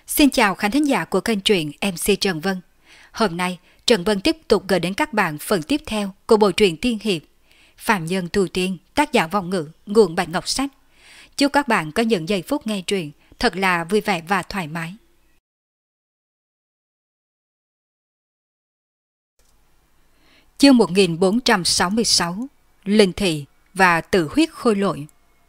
Xin chào khán thính giả của kênh truyện MC Trần Vân. Hôm nay, Trần Vân tiếp tục gửi đến các bạn phần tiếp theo của bộ truyện tiên hiệp Phàm Nhân Tu Tiên, tác giả Vong Ngữ, nguồn Bạch Ngọc Sách. Chúc các bạn có những giây phút nghe truyện thật là vui vẻ và thoải mái. Chương 1466, Linh Thị và Tự Huyết Khôi Lỗi.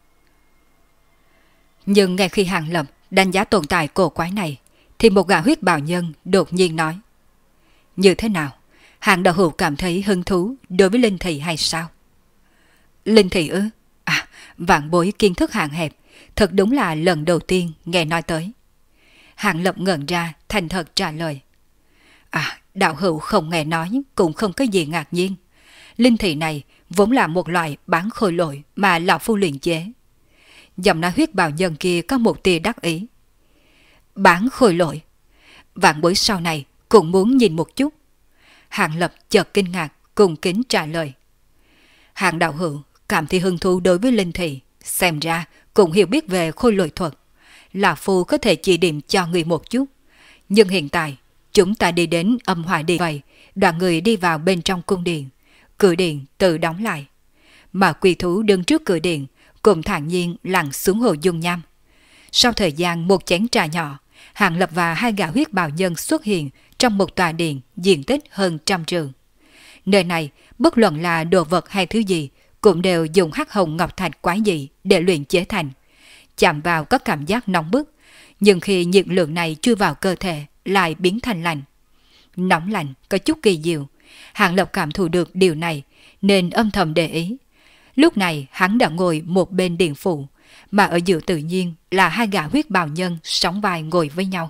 Nhưng ngay khi Hàng Lập đánh giá tồn tại cổ quái này, thì một gã huyết bào nhân đột nhiên nói: như thế nào? Hàng đạo hữu cảm thấy hứng thú đối với Linh Thị hay sao? Linh Thị ư? À, vạn bối kiến thức hạn hẹp, thật đúng là lần đầu tiên nghe nói tới. Hàng Lập ngẩn ra, thành thật trả lời: À, đạo hữu không nghe nói cũng không có gì ngạc nhiên. Linh Thị này vốn là một loại bán khôi lỗi mà lão phu luyện chế. Giọng nói huyết bào nhân kia có một tia đắc ý. Bán khôi lỗi? Vạn bối sau này cũng muốn nhìn một chút. Hàng Lập chợt kinh ngạc, cung kính trả lời: Hàng đạo hữu cảm thấy hứng thú đối với Linh Thị, xem ra cũng hiểu biết về khôi lỗi thuật. Lão phu có thể chỉ điểm cho người một chút. Nhưng hiện tại chúng ta đi đến âm hỏa điện vậy, đoàn người đi vào bên trong cung điện, cửa điện tự đóng lại, mà quỷ thú đứng trước cửa điện cũng thản nhiên lặn xuống hồ dung nham. Sau thời gian một chén trà nhỏ, Hàng Lập và hai gã huyết bào nhân xuất hiện trong một tòa điện diện tích hơn 100 trượng. Nơi này bất luận là đồ vật hay thứ gì cũng đều dùng hắc hồng ngọc thạch quái dị để luyện chế thành. Chạm vào có cảm giác nóng bức, nhưng khi nhiệt lượng này chui vào cơ thể lại biến thành lạnh. Nóng lạnh có chút kỳ diệu, Hàng Lập cảm thụ được điều này nên âm thầm để ý. Lúc này hắn đã ngồi một bên điện phụ, mà ở giữa tự nhiên là hai gã huyết bào nhân sóng vai ngồi với nhau.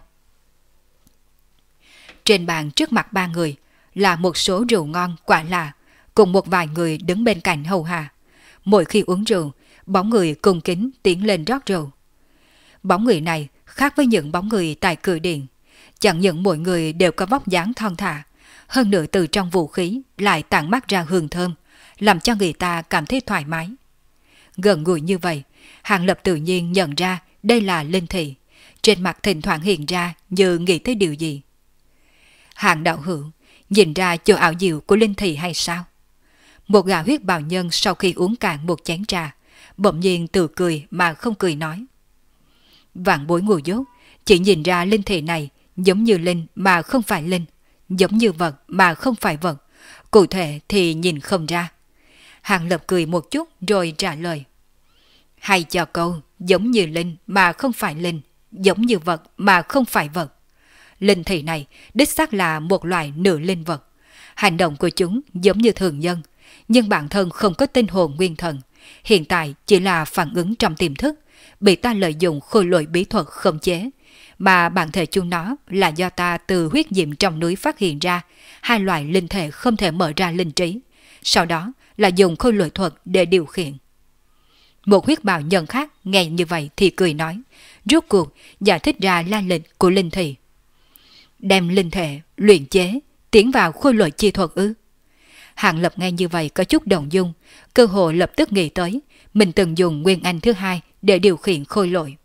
Trên bàn trước mặt ba người là một số rượu ngon quả lạ, cùng một vài người đứng bên cạnh hầu hạ. Mỗi khi uống rượu, bóng người cung kính tiến lên rót rượu. Bóng người này khác với những bóng người tại cửa điện. Chẳng những mỗi người đều có vóc dáng thon thả, hơn nữa từ trong vũ khí lại tản mát ra hương thơm, làm cho người ta cảm thấy thoải mái. Gần gũi như vậy, Hàng Lập tự nhiên nhận ra đây là Linh Thị, trên mặt thỉnh thoảng hiện ra như nghĩ tới điều gì. Hàng đạo hữu nhìn ra chỗ ảo diệu của Linh Thị hay sao? Một gã huyết bào nhân sau khi uống cạn một chén trà, bỗng nhiên tự cười mà không cười nói: Vạn bối ngu dốt, chỉ nhìn ra Linh Thị này giống như linh mà không phải linh, giống như vật mà không phải vật, cụ thể thì nhìn không ra. Hàng Lập cười một chút rồi trả lời: Hay cho câu giống như linh mà không phải linh, giống như vật mà không phải vật. Linh Thị này đích xác là một loại nửa linh vật. Hành động của chúng giống như thường nhân, nhưng bản thân không có tinh hồn nguyên thần, hiện tại chỉ là phản ứng trong tiềm thức, bị ta lợi dụng khôi lỗi bí thuật khống chế, mà bản thể chúng nó là do ta từ huyết diệm trong núi phát hiện ra hai loại linh thể không thể mở ra linh trí, sau đó là dùng khôi lỗi thuật để điều khiển. Một huyết bào nhân khác nghe như vậy thì cười nói, rốt cuộc giải thích ra lai lịch của Linh Thị. Đem linh thể luyện chế tiến vào khôi lỗi chi thuật ư? Hàng Lập nghe như vậy có chút động dung, cơ hội lập tức nghĩ tới mình từng dùng nguyên anh thứ hai để điều khiển khôi lỗi.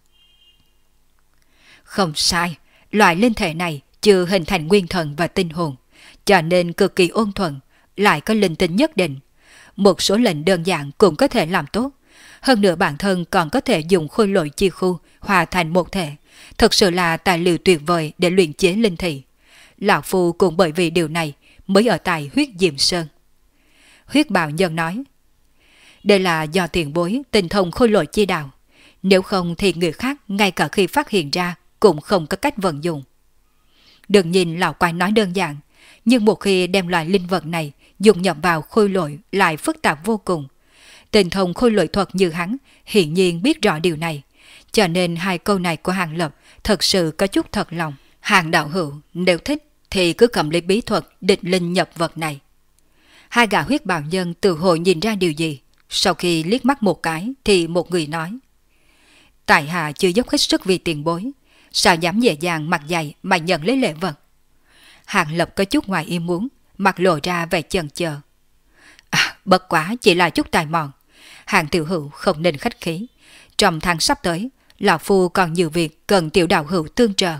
Không sai, loại linh thể này chưa hình thành nguyên thần và tinh hồn, cho nên cực kỳ ôn thuận, lại có linh tính nhất định. Một số lệnh đơn giản cũng có thể làm tốt, hơn nữa bản thân còn có thể dùng khôi lỗi chi khu hòa thành một thể, thật sự là tài liệu tuyệt vời để luyện chế linh thị. Lão phu cũng bởi vì điều này mới ở tại huyết diệm sơn. Huyết bào nhân nói, đây là do tiền bối tinh thông khôi lỗi chi đạo, nếu không thì người khác ngay cả khi phát hiện ra cũng không có cách vận dụng. Đừng nhìn lão quái nói đơn giản, nhưng một khi đem loại linh vật này dùng nhập vào khôi lỗi lại phức tạp vô cùng. Tinh thông khôi lỗi thuật như hắn hiển nhiên biết rõ điều này, cho nên hai câu này của Hàng Lập thật sự có chút thật lòng. Hàng đạo hữu nếu thích thì cứ cầm lấy bí thuật định linh nhập vật này. Hai gã huyết bào nhân từ hồi nhìn ra điều gì, sau khi liếc mắt một cái thì một người nói, tại hạ chưa dốc hết sức vì tiền bối, sao dám dễ dàng mặt dày mà nhận lấy lễ vật. Hàng Lập có chút ngoài ý muốn, mặt lộ ra vẻ chần chờ. Bất quá chỉ là chút tài mọn, Hàng tiểu hữu không nên khách khí. Trong tháng sắp tới, Lão Phu còn nhiều việc cần tiểu đạo hữu tương trợ.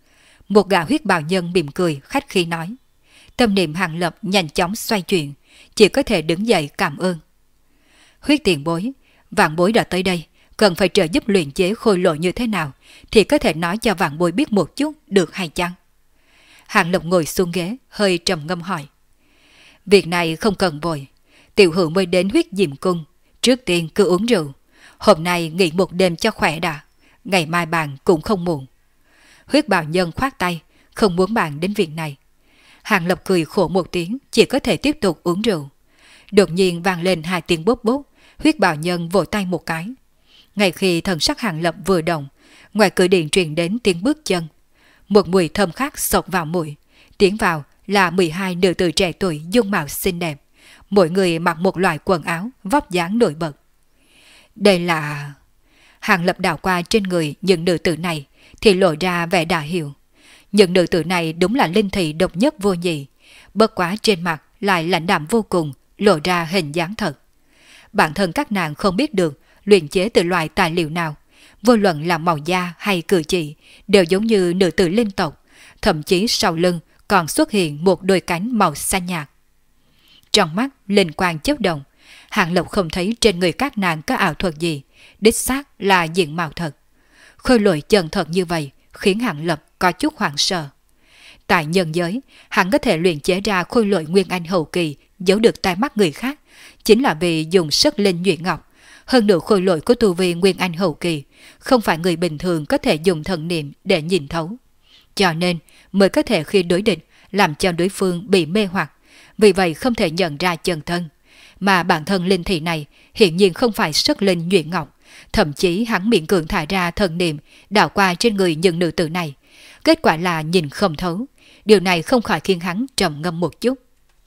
Một gã huyết bào nhân mỉm cười khách khí nói. Tâm niệm Hàng Lập nhanh chóng xoay chuyển, chỉ có thể đứng dậy cảm ơn. Huyết tiền bối, vạn bối đã tới đây, cần phải trợ giúp luyện chế khôi lỗi như thế nào thì có thể nói cho vạn bối biết một chút được hay chăng? Hàng Lập ngồi xuống ghế, hơi trầm ngâm hỏi. Việc này không cần vội, tiểu hữu mới đến Huyết Diệm Cung, trước tiên cứ uống rượu. Hôm nay nghỉ một đêm cho khỏe đã, ngày mai bàn cũng không muộn. Huyết bào nhân khoát tay, không muốn bàn đến việc này. Hàng Lập cười khổ một tiếng, chỉ có thể tiếp tục uống rượu. Đột nhiên vang lên 2 tiếng bốp bốp, huyết bào nhân vỗ tay một cái. Ngay khi thần sắc Hàng Lập vừa động, ngoài cửa điện truyền đến tiếng bước chân. Một mùi thơm khác xộc vào mũi, tiến vào là 12 nữ tử trẻ tuổi dung mạo xinh đẹp, mỗi người mặc một loại quần áo vóc dáng nổi bật. Đây là... Hàng Lập đảo qua trên người những nữ tử này thì lộ ra vẻ đã hiểu. Những nữ tử này đúng là linh thị độc nhất vô nhị, bất quá trên mặt lại lãnh đạm vô cùng, lộ ra hình dáng thật. Bản thân các nàng không biết được luyện chế từ loại tài liệu nào, vô luận là màu da hay cử chỉ đều giống như nữ tử linh tộc, thậm chí sau lưng còn xuất hiện một đôi cánh màu xanh nhạt. Trong mắt linh quang chớp động, Hàng Lập không thấy trên người các nàng có ảo thuật gì, đích xác là diện mạo thật. Khôi lỗi chân thật như vậy khiến Hàng Lập có chút hoảng sợ. Tại nhân giới, hắn có thể luyện chế ra khôi lỗi nguyên anh hậu kỳ giấu được tai mắt người khác, chính là vì dùng sức linh nhuyễn ngọc. Hơn nữa khôi lỗi của tu vi nguyên anh hậu kỳ không phải người bình thường có thể dùng thần niệm để nhìn thấu. Cho nên mới có thể khi đối địch làm cho đối phương bị mê hoặc, vì vậy không thể nhận ra chân thân. Mà bản thân linh thị này hiển nhiên không phải sức linh nhuyễn ngọc, thậm chí hắn miễn cưỡng thả ra thần niệm đảo qua trên người những nữ tử này. Kết quả là nhìn không thấu, điều này không khỏi khiến hắn trầm ngâm một chút.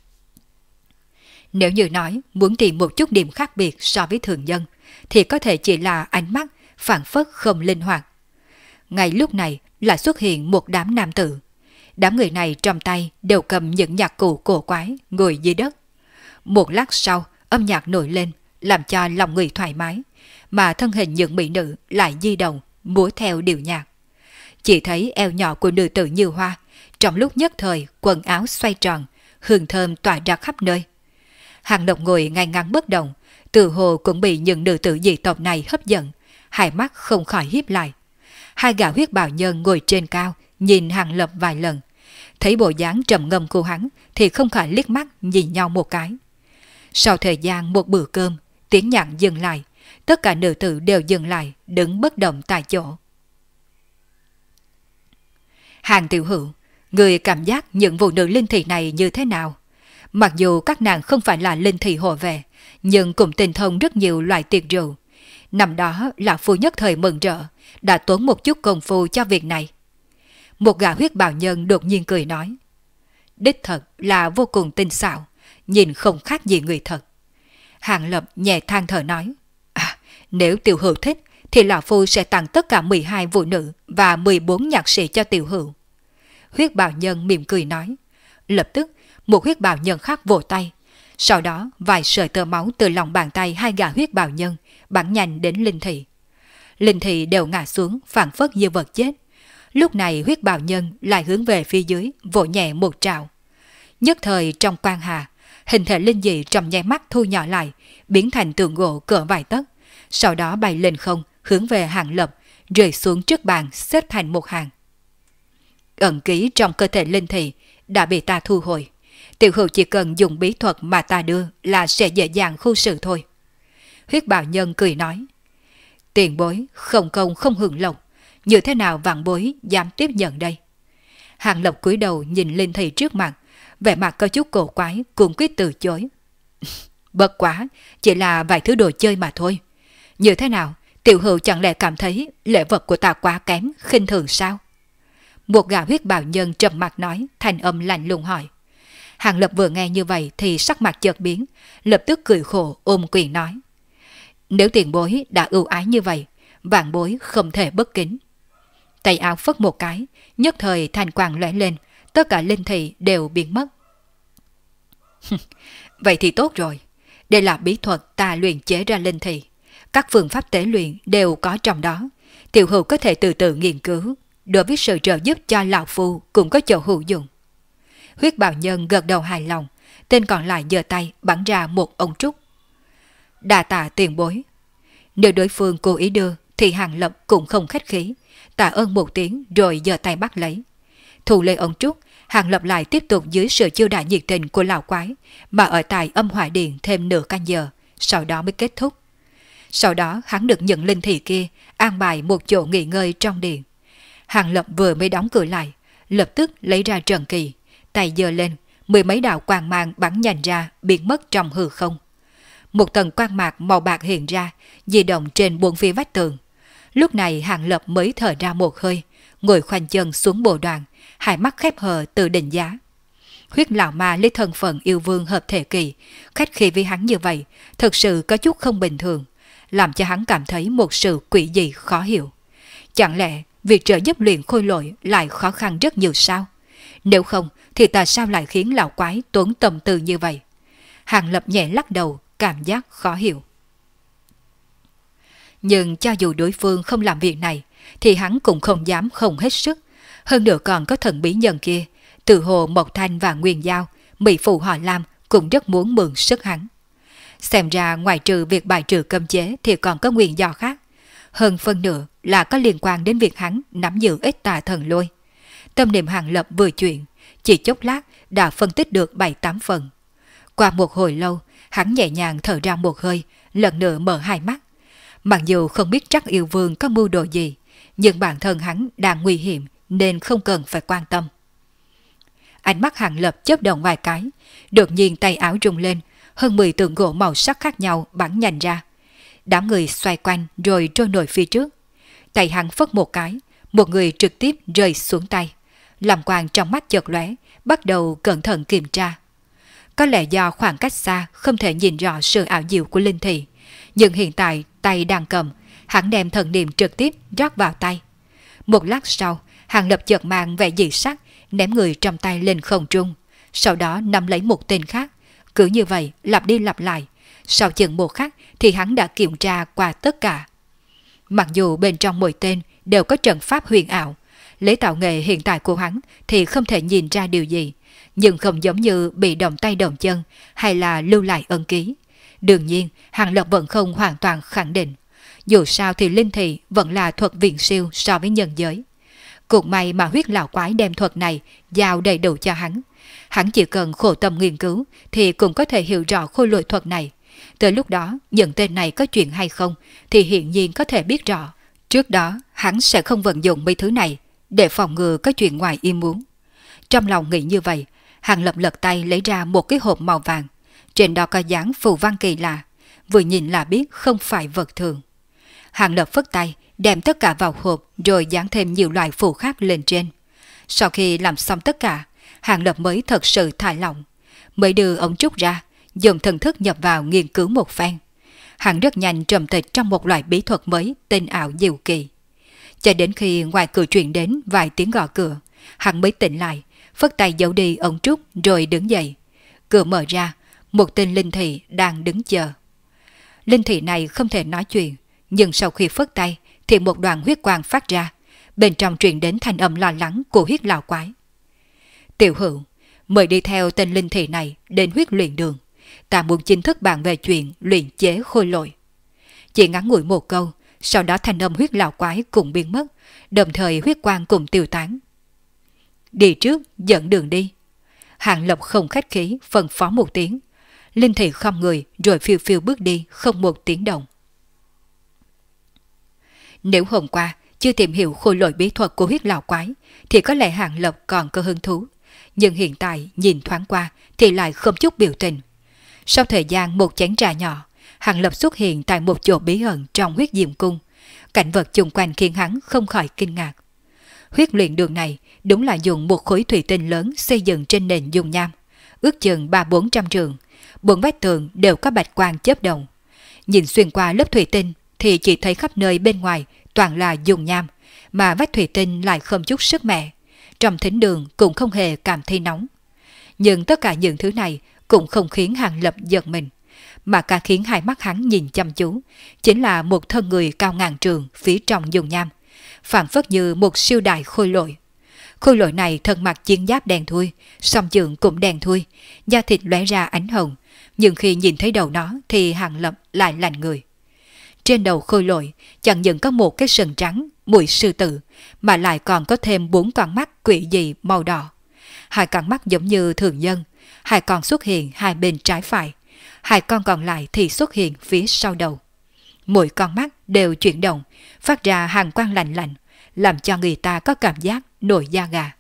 Nếu như nói muốn tìm một chút điểm khác biệt so với thường dân, thì có thể chỉ là ánh mắt phảng phất không linh hoạt. Ngay lúc này lại xuất hiện một đám nam tử. Đám người này trong tay đều cầm những nhạc cụ cổ quái ngồi dưới đất. Một lát sau, âm nhạc nổi lên, làm cho lòng người thoải mái, mà thân hình những mỹ nữ lại di động, múa theo điệu nhạc. Chỉ thấy eo nhỏ của nữ tử như hoa, trong lúc nhất thời quần áo xoay tròn, hương thơm tỏa ra khắp nơi. Hàng Lập ngồi ngay ngắn bất động, tự hồ cũng bị những nữ tử dị tộc này hấp dẫn, hai mắt không khỏi híp lại. Hai gã huyết bào nhân ngồi trên cao, nhìn Hàng Lập vài lần, thấy bộ dáng trầm ngâm của hắn thì không khỏi liếc mắt nhìn nhau một cái. Sau thời gian một bữa cơm, tiếng nhạc dừng lại, tất cả nữ tử đều dừng lại, đứng bất động tại chỗ. Hàng tiểu hữu, người cảm giác những phụ nữ linh thị này như thế nào? Mặc dù các nàng không phải là linh thị hộ vệ, nhưng cũng tinh thông rất nhiều loại tiệc rượu. Năm đó Lão Phu nhất thời mừng rỡ, đã tốn một chút công phu cho việc này. Một gã huyết bào nhân đột nhiên cười nói. Đích thật là vô cùng tinh xảo, nhìn không khác gì người thật. Hàng Lập nhẹ than thở nói. Nếu tiểu hữu thích, thì Lão Phu sẽ tặng tất cả 12 phụ nữ và 14 nhạc sĩ cho tiểu hữu. Huyết bào nhân mỉm cười nói. Lập tức, một huyết bào nhân khác vỗ tay. Sau đó, vài sợi tơ máu từ lòng bàn tay hai gã huyết bào nhân bắn nhanh đến linh thị. Linh thị đều ngã xuống, phảng phất như vật chết. Lúc này huyết bào nhân lại hướng về phía dưới, vỗ nhẹ một trào. Nhất thời trong quang hà, hình thể linh dị trong nháy mắt thu nhỏ lại, biến thành tượng gỗ cỡ vài tấc. Sau đó bay lên không, hướng về Hàng Lập, rơi xuống trước bàn xếp thành một hàng. Ẩn ký trong cơ thể linh thị đã bị ta thu hồi. Tiểu hữu chỉ cần dùng bí thuật mà ta đưa là sẽ dễ dàng khu xử thôi. Huyết bào nhân cười nói. Tiền bối không công không hưởng lộc, như thế nào vạn bối dám tiếp nhận đây? Hàng Lập cúi đầu nhìn linh thị trước mặt, vẻ mặt có chút cổ quái, cuống quyết từ chối. Bất quá, chỉ là vài thứ đồ chơi mà thôi. Như thế nào, tiểu hữu chẳng lẽ cảm thấy lễ vật của ta quá kém, khinh thường sao? Một gã huyết bào nhân trầm mặt nói, thanh âm lạnh lùng hỏi. Hàng Lập vừa nghe như vậy thì sắc mặt chợt biến, lập tức cười khổ ôm quyền nói. Nếu tiền bối đã ưu ái như vậy, vạn bối không thể bất kính. Tay áo phất một cái, nhất thời thanh quang lóe lên, tất cả linh thị đều biến mất. Vậy thì tốt rồi, đây là bí thuật ta luyện chế ra linh thị. Các phương pháp tế luyện đều có trong đó, Tiểu hữu có thể từ từ nghiên cứu, đối với sự trợ giúp cho lão phu cũng có chỗ hữu dụng. Huyết bào nhân gật đầu hài lòng, tên còn lại giơ tay bắn ra một ống trúc. Đa tạ tiền bối. Nếu đối phương cố ý đưa thì Hàng Lập cũng không khách khí, tạ ơn một tiếng rồi giơ tay bắt lấy. Thu lên ống trúc, Hàng Lập lại tiếp tục dưới sự chiêu đãi nhiệt tình của lão quái mà ở tại âm hỏa điện thêm nửa canh giờ, sau đó mới kết thúc. Sau đó hắn được những linh thị kia an bài một chỗ nghỉ ngơi trong điện. Hàng Lập vừa mới đóng cửa lại, lập tức lấy ra trần kỳ, tay giơ lên, mười mấy đạo quang mang bắn nhanh ra biến mất trong hư không. Một tầng quang mạc màu bạc hiện ra, di động trên bốn phía vách tường. Lúc này Hàng Lập mới thở ra một hơi, ngồi khoanh chân xuống bồ đoàn, hai mắt khép hờ từ định giá. Huyết lão ma lấy thân phận yêu vương hợp thể kỳ, khách khí với hắn như vậy, thật sự có chút không bình thường, làm cho hắn cảm thấy một sự quỷ dị khó hiểu. Chẳng lẽ việc trợ giúp luyện khôi lỗi lại khó khăn rất nhiều sao? Nếu không thì tại sao lại khiến lão quái tốn tâm tư như vậy? Hàng Lập nhẹ lắc đầu, cảm giác khó hiểu. Nhưng cho dù đối phương không làm việc này, thì hắn cũng không dám không hết sức. Hơn nữa còn có thần bí nhân kia, từ Hồ Mộc Thanh và Nguyên Giao, Mỹ Phụ họ Lam cũng rất muốn mượn sức hắn. Xem ra ngoài trừ việc bài trừ cấm chế thì còn có nguyên do khác. Hơn phân nửa là có liên quan đến việc hắn nắm giữ ít tà thần lôi. Tâm niệm Hàng Lập vừa chuyển, chỉ chốc lát đã phân tích được 7-8 phần. Qua một hồi lâu, hắn nhẹ nhàng thở ra một hơi, lần nữa mở hai mắt. Mặc dù không biết chắc yêu vương có mưu đồ gì, nhưng bản thân hắn đang nguy hiểm nên không cần phải quan tâm. Ánh mắt Hàng Lập chớp động vài cái, đột nhiên tay áo rung lên, hơn 10 tượng gỗ màu sắc khác nhau bắn nhanh ra. Đám người xoay quanh rồi trôi nổi phía trước. Tay hắn phất một cái, một người trực tiếp rơi xuống tay. Làm quang trong mắt chợt lóe, bắt đầu cẩn thận kiểm tra. Có lẽ do khoảng cách xa không thể nhìn rõ sự ảo diệu của linh thị, nhưng hiện tại tay đang cầm, hắn đem thần niệm trực tiếp rót vào tay. Một lát sau, Hàng Lập chợt mang vẻ dị sắc, ném người trong tay lên không trung, sau đó nắm lấy một tên khác. Cứ như vậy lặp đi lặp lại, sau chừng một khắc thì hắn đã kiểm tra qua tất cả. Mặc dù bên trong mỗi tên đều có trận pháp huyền ảo, lấy tạo nghệ hiện tại của hắn thì không thể nhìn ra điều gì, nhưng không giống như bị động tay động chân hay là lưu lại ân ký. Đương nhiên, Hàng Lập vẫn không hoàn toàn khẳng định. Dù sao thì linh thị vẫn là thuật viễn siêu so với nhân giới. Cũng may mà huyết lão quái đem thuật này giao đầy đủ cho hắn. Hắn chỉ cần khổ tâm nghiên cứu thì cũng có thể hiểu rõ khôi lỗi thuật này. Tới lúc đó, những tên này có chuyện hay không thì hiển nhiên có thể biết rõ. Trước đó, hắn sẽ không vận dụng mấy thứ này để phòng ngừa có chuyện ngoài ý muốn. Trong lòng nghĩ như vậy, Hàng Lập lật tay lấy ra một cái hộp màu vàng. Trên đó có dán phù văn kỳ lạ, vừa nhìn là biết không phải vật thường. Hàng Lập phất tay, đem tất cả vào hộp rồi dán thêm nhiều loại phù khác lên trên. Sau khi làm xong tất cả, Hàng Lập mới thật sự thả lỏng, mới đưa ống trúc ra, dùng thần thức nhập vào nghiên cứu một phen. Hắn rất nhanh trầm tịch trong một loại bí thuật mới tên ảo diệu kỳ. Cho đến khi ngoài cửa truyền đến vài tiếng gõ cửa, hắn mới tỉnh lại, phất tay giấu đi ống trúc rồi đứng dậy. Cửa mở ra, một tên linh thị đang đứng chờ. Linh thị này không thể nói chuyện, nhưng sau khi phất tay thì một đoàn huyết quang phát ra, bên trong truyền đến thanh âm lo lắng của huyết lão quái. Tiểu hữu, mời đi theo tên linh thị này đến huyết luyện đường. Ta muốn chính thức bàn về chuyện luyện chế khôi lỗi. Chỉ ngắn ngủi một câu, sau đó thanh âm huyết lão quái cũng biến mất, đồng thời huyết quang cũng tiêu tán. Đi trước, dẫn đường đi. Hàng Lập không khách khí, phân phó một tiếng. Linh thị không người rồi phiêu phiêu bước đi, không một tiếng động. Nếu hôm qua chưa tìm hiểu khôi lỗi bí thuật của huyết lão quái thì có lẽ Hàng Lập còn có hứng thú, nhưng hiện tại nhìn thoáng qua thì lại không chút biểu tình. Sau thời gian một chén trà nhỏ, Hàng Lập xuất hiện tại một chỗ bí ẩn trong huyết diệm cung. Cảnh vật chung quanh khiến hắn không khỏi kinh ngạc. Huyết luyện đường này đúng là dùng một khối thủy tinh lớn xây dựng trên nền dung nham, ước chừng 300-400 trượng, bốn vách tường đều có bạch quang chớp động. Nhìn xuyên qua lớp thủy tinh thì chỉ thấy khắp nơi bên ngoài toàn là dung nham, mà vách thủy tinh lại không chút sức mẻ. Trong thính đường cũng không hề cảm thấy nóng. Nhưng tất cả những thứ này cũng không khiến Hàng Lập giật mình, mà cả khiến hai mắt hắn nhìn chăm chú, chính là một thân người cao ngàn trượng phía trong dung nham, phảng phất như một siêu đại khôi lỗi. Khôi lỗi này thân mặc chiến giáp đen thui, song chưởng cũng đen thui, da thịt lóe ra ánh hồng, nhưng khi nhìn thấy đầu nó thì Hàng Lập lại lạnh người. Trên đầu khôi lỗi chẳng những có một cái sừng trắng, mũi sư tử, mà lại còn có thêm 4 con mắt quỷ dị màu đỏ. 2 con mắt giống như thường nhân, 2 con xuất hiện hai bên trái phải, 2 con còn lại thì xuất hiện phía sau đầu. Mỗi con mắt đều chuyển động, phát ra hàn quang lạnh lạnh, làm cho người ta có cảm giác nổi da gà.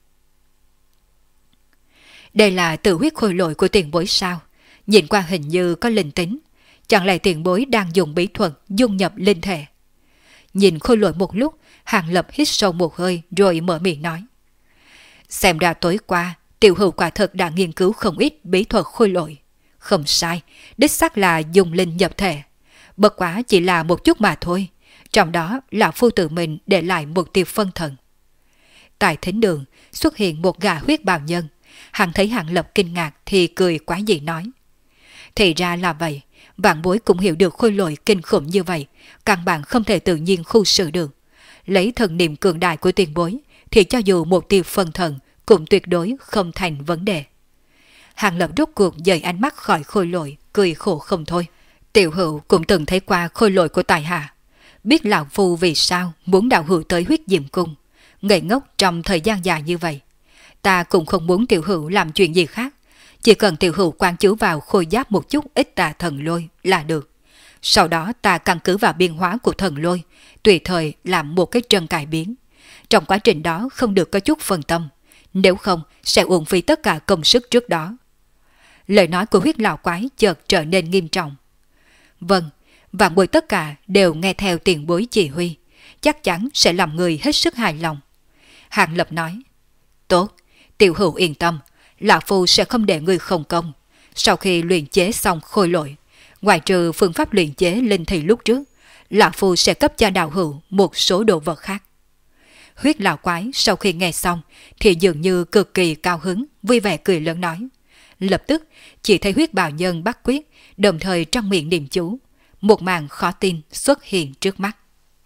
Đây là tự huyết khôi lỗi của tiền bối sao? Nhìn qua hình như có linh tính. Chẳng lẽ tiền bối đang dùng bí thuật dung nhập linh thể? Nhìn khôi lỗi một lúc, Hàng Lập hít sâu một hơi rồi mở miệng nói. Xem ra tối qua, tiểu hữu quả thật đã nghiên cứu không ít bí thuật khôi lỗi. Không sai, đích xác là dùng linh nhập thể. Bất quá chỉ là một chút mà thôi. Trong đó là phu tự mình để lại một tia phân thần. Tại thính đường xuất hiện một gã huyết bào nhân. Hắn thấy Hàng Lập kinh ngạc thì cười quá dị nói. Thì ra là vậy, vạn bối cũng hiểu được khôi lỗi kinh khủng như vậy, căn bản không thể tự nhiên khu xử được. Lấy thần niệm cường đại của tiền bối thì cho dù một tia phân thần cũng tuyệt đối không thành vấn đề. Hàng Lập rút cuộc dời ánh mắt khỏi khôi lỗi, cười khổ không thôi. Tiểu hữu cũng từng thấy qua khôi lỗi của tài hạ. Biết lão phu vì sao muốn đạo hữu tới huyết diệm cung, ngây ngốc trong thời gian dài như vậy. Ta cũng không muốn tiểu hữu làm chuyện gì khác. Chỉ cần tiểu hữu quan chú vào khôi giáp một chút ít tà thần lôi là được. Sau đó ta căn cứ vào biên hóa của thần lôi, tùy thời làm một cái chân cải biến. Trong quá trình đó không được có chút phân tâm, nếu không sẽ uổng phí tất cả công sức trước đó. Lời nói của huyết lão quái chợt trở nên nghiêm trọng. Vâng, vạn bối tất cả đều nghe theo tiền bối chỉ huy, chắc chắn sẽ làm người hết sức hài lòng. Hàng Lập nói. Tốt, tiểu hữu yên tâm, lão phu sẽ không để người không công. Sau khi luyện chế xong khôi lỗi, ngoài trừ phương pháp luyện chế linh thị lúc trước, lão phu sẽ cấp cho đạo hữu một số đồ vật khác. Huyết lão quái sau khi nghe xong thì dường như cực kỳ cao hứng, vui vẻ cười lớn nói. Lập tức chỉ thấy huyết bào nhân bắt quyết, đồng thời trong miệng niệm chú, một màn khó tin xuất hiện trước mắt.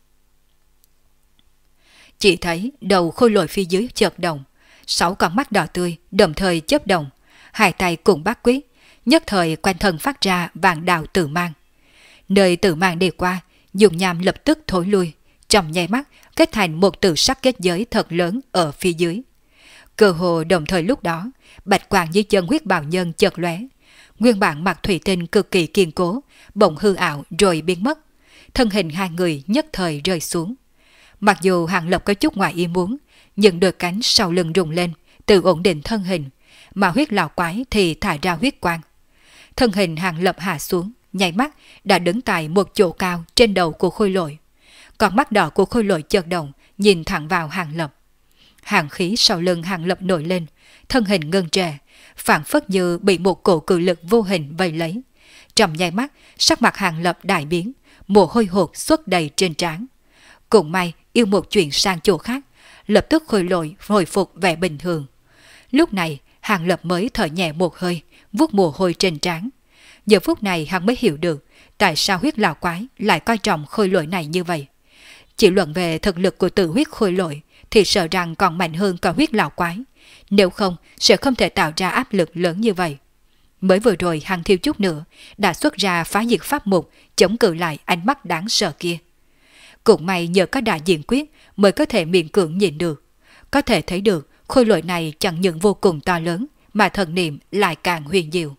Chỉ thấy đầu khôi lỗi phía dưới chợt động, 6 con mắt đỏ tươi đồng thời chớp động, 2 tay cùng bắt quyết, nhất thời quanh thân phát ra vạn đạo tử mang. Nơi tử mang đi qua, dùng nham lập tức thối lui, trong nháy mắt kết thành một tử sắc kết giới thật lớn ở phía dưới. Cơ hồ đồng thời lúc đó, bạch quang dưới chân huyết bào nhân chợt lóe, nguyên bản mặt thủy tinh cực kỳ kiên cố, bỗng hư ảo rồi biến mất. Thân hình hai người nhất thời rơi xuống. Mặc dù Hàng Lập có chút ngoài ý muốn, nhưng đôi cánh sau lưng rung lên, tự ổn định thân hình, mà huyết lão quái thì thả ra huyết quang. Thân hình Hàng Lập hạ xuống, nháy mắt đã đứng tại một chỗ cao trên đầu của khôi lỗi. Con mắt đỏ của khôi lỗi chợt động, nhìn thẳng vào Hàng Lập. Hàng khí sau lưng Hàng Lập nổi lên, thân hình ngưng trệ, phảng phất như bị một cổ cự lực vô hình vây lấy. Trong nháy mắt, sắc mặt Hàng Lập đại biến, mồ hôi hột xuất đầy trên trán. Cũng may yêu một chuyện sang chỗ khác, lập tức khôi lỗi hồi phục vẻ bình thường. Lúc này Hàng Lập mới thở nhẹ một hơi, vuốt mồ hôi trên trán. Giờ phút này hắn mới hiểu được tại sao huyết lão quái lại coi trọng khôi lỗi này như vậy. Chỉ luận về thực lực của tự huyết khôi lỗi thì sợ rằng còn mạnh hơn cả huyết lão quái, nếu không sẽ không thể tạo ra áp lực lớn như vậy. Mới vừa rồi hắn thiếu chút nữa đã xuất ra phá diệt pháp mục chống cự lại ánh mắt đáng sợ kia. Cũng may nhờ có đại diện quyết mới có thể miễn cưỡng nhìn được. Có thể thấy được khôi lỗi này chẳng những vô cùng to lớn mà thần niệm lại càng huyền diệu.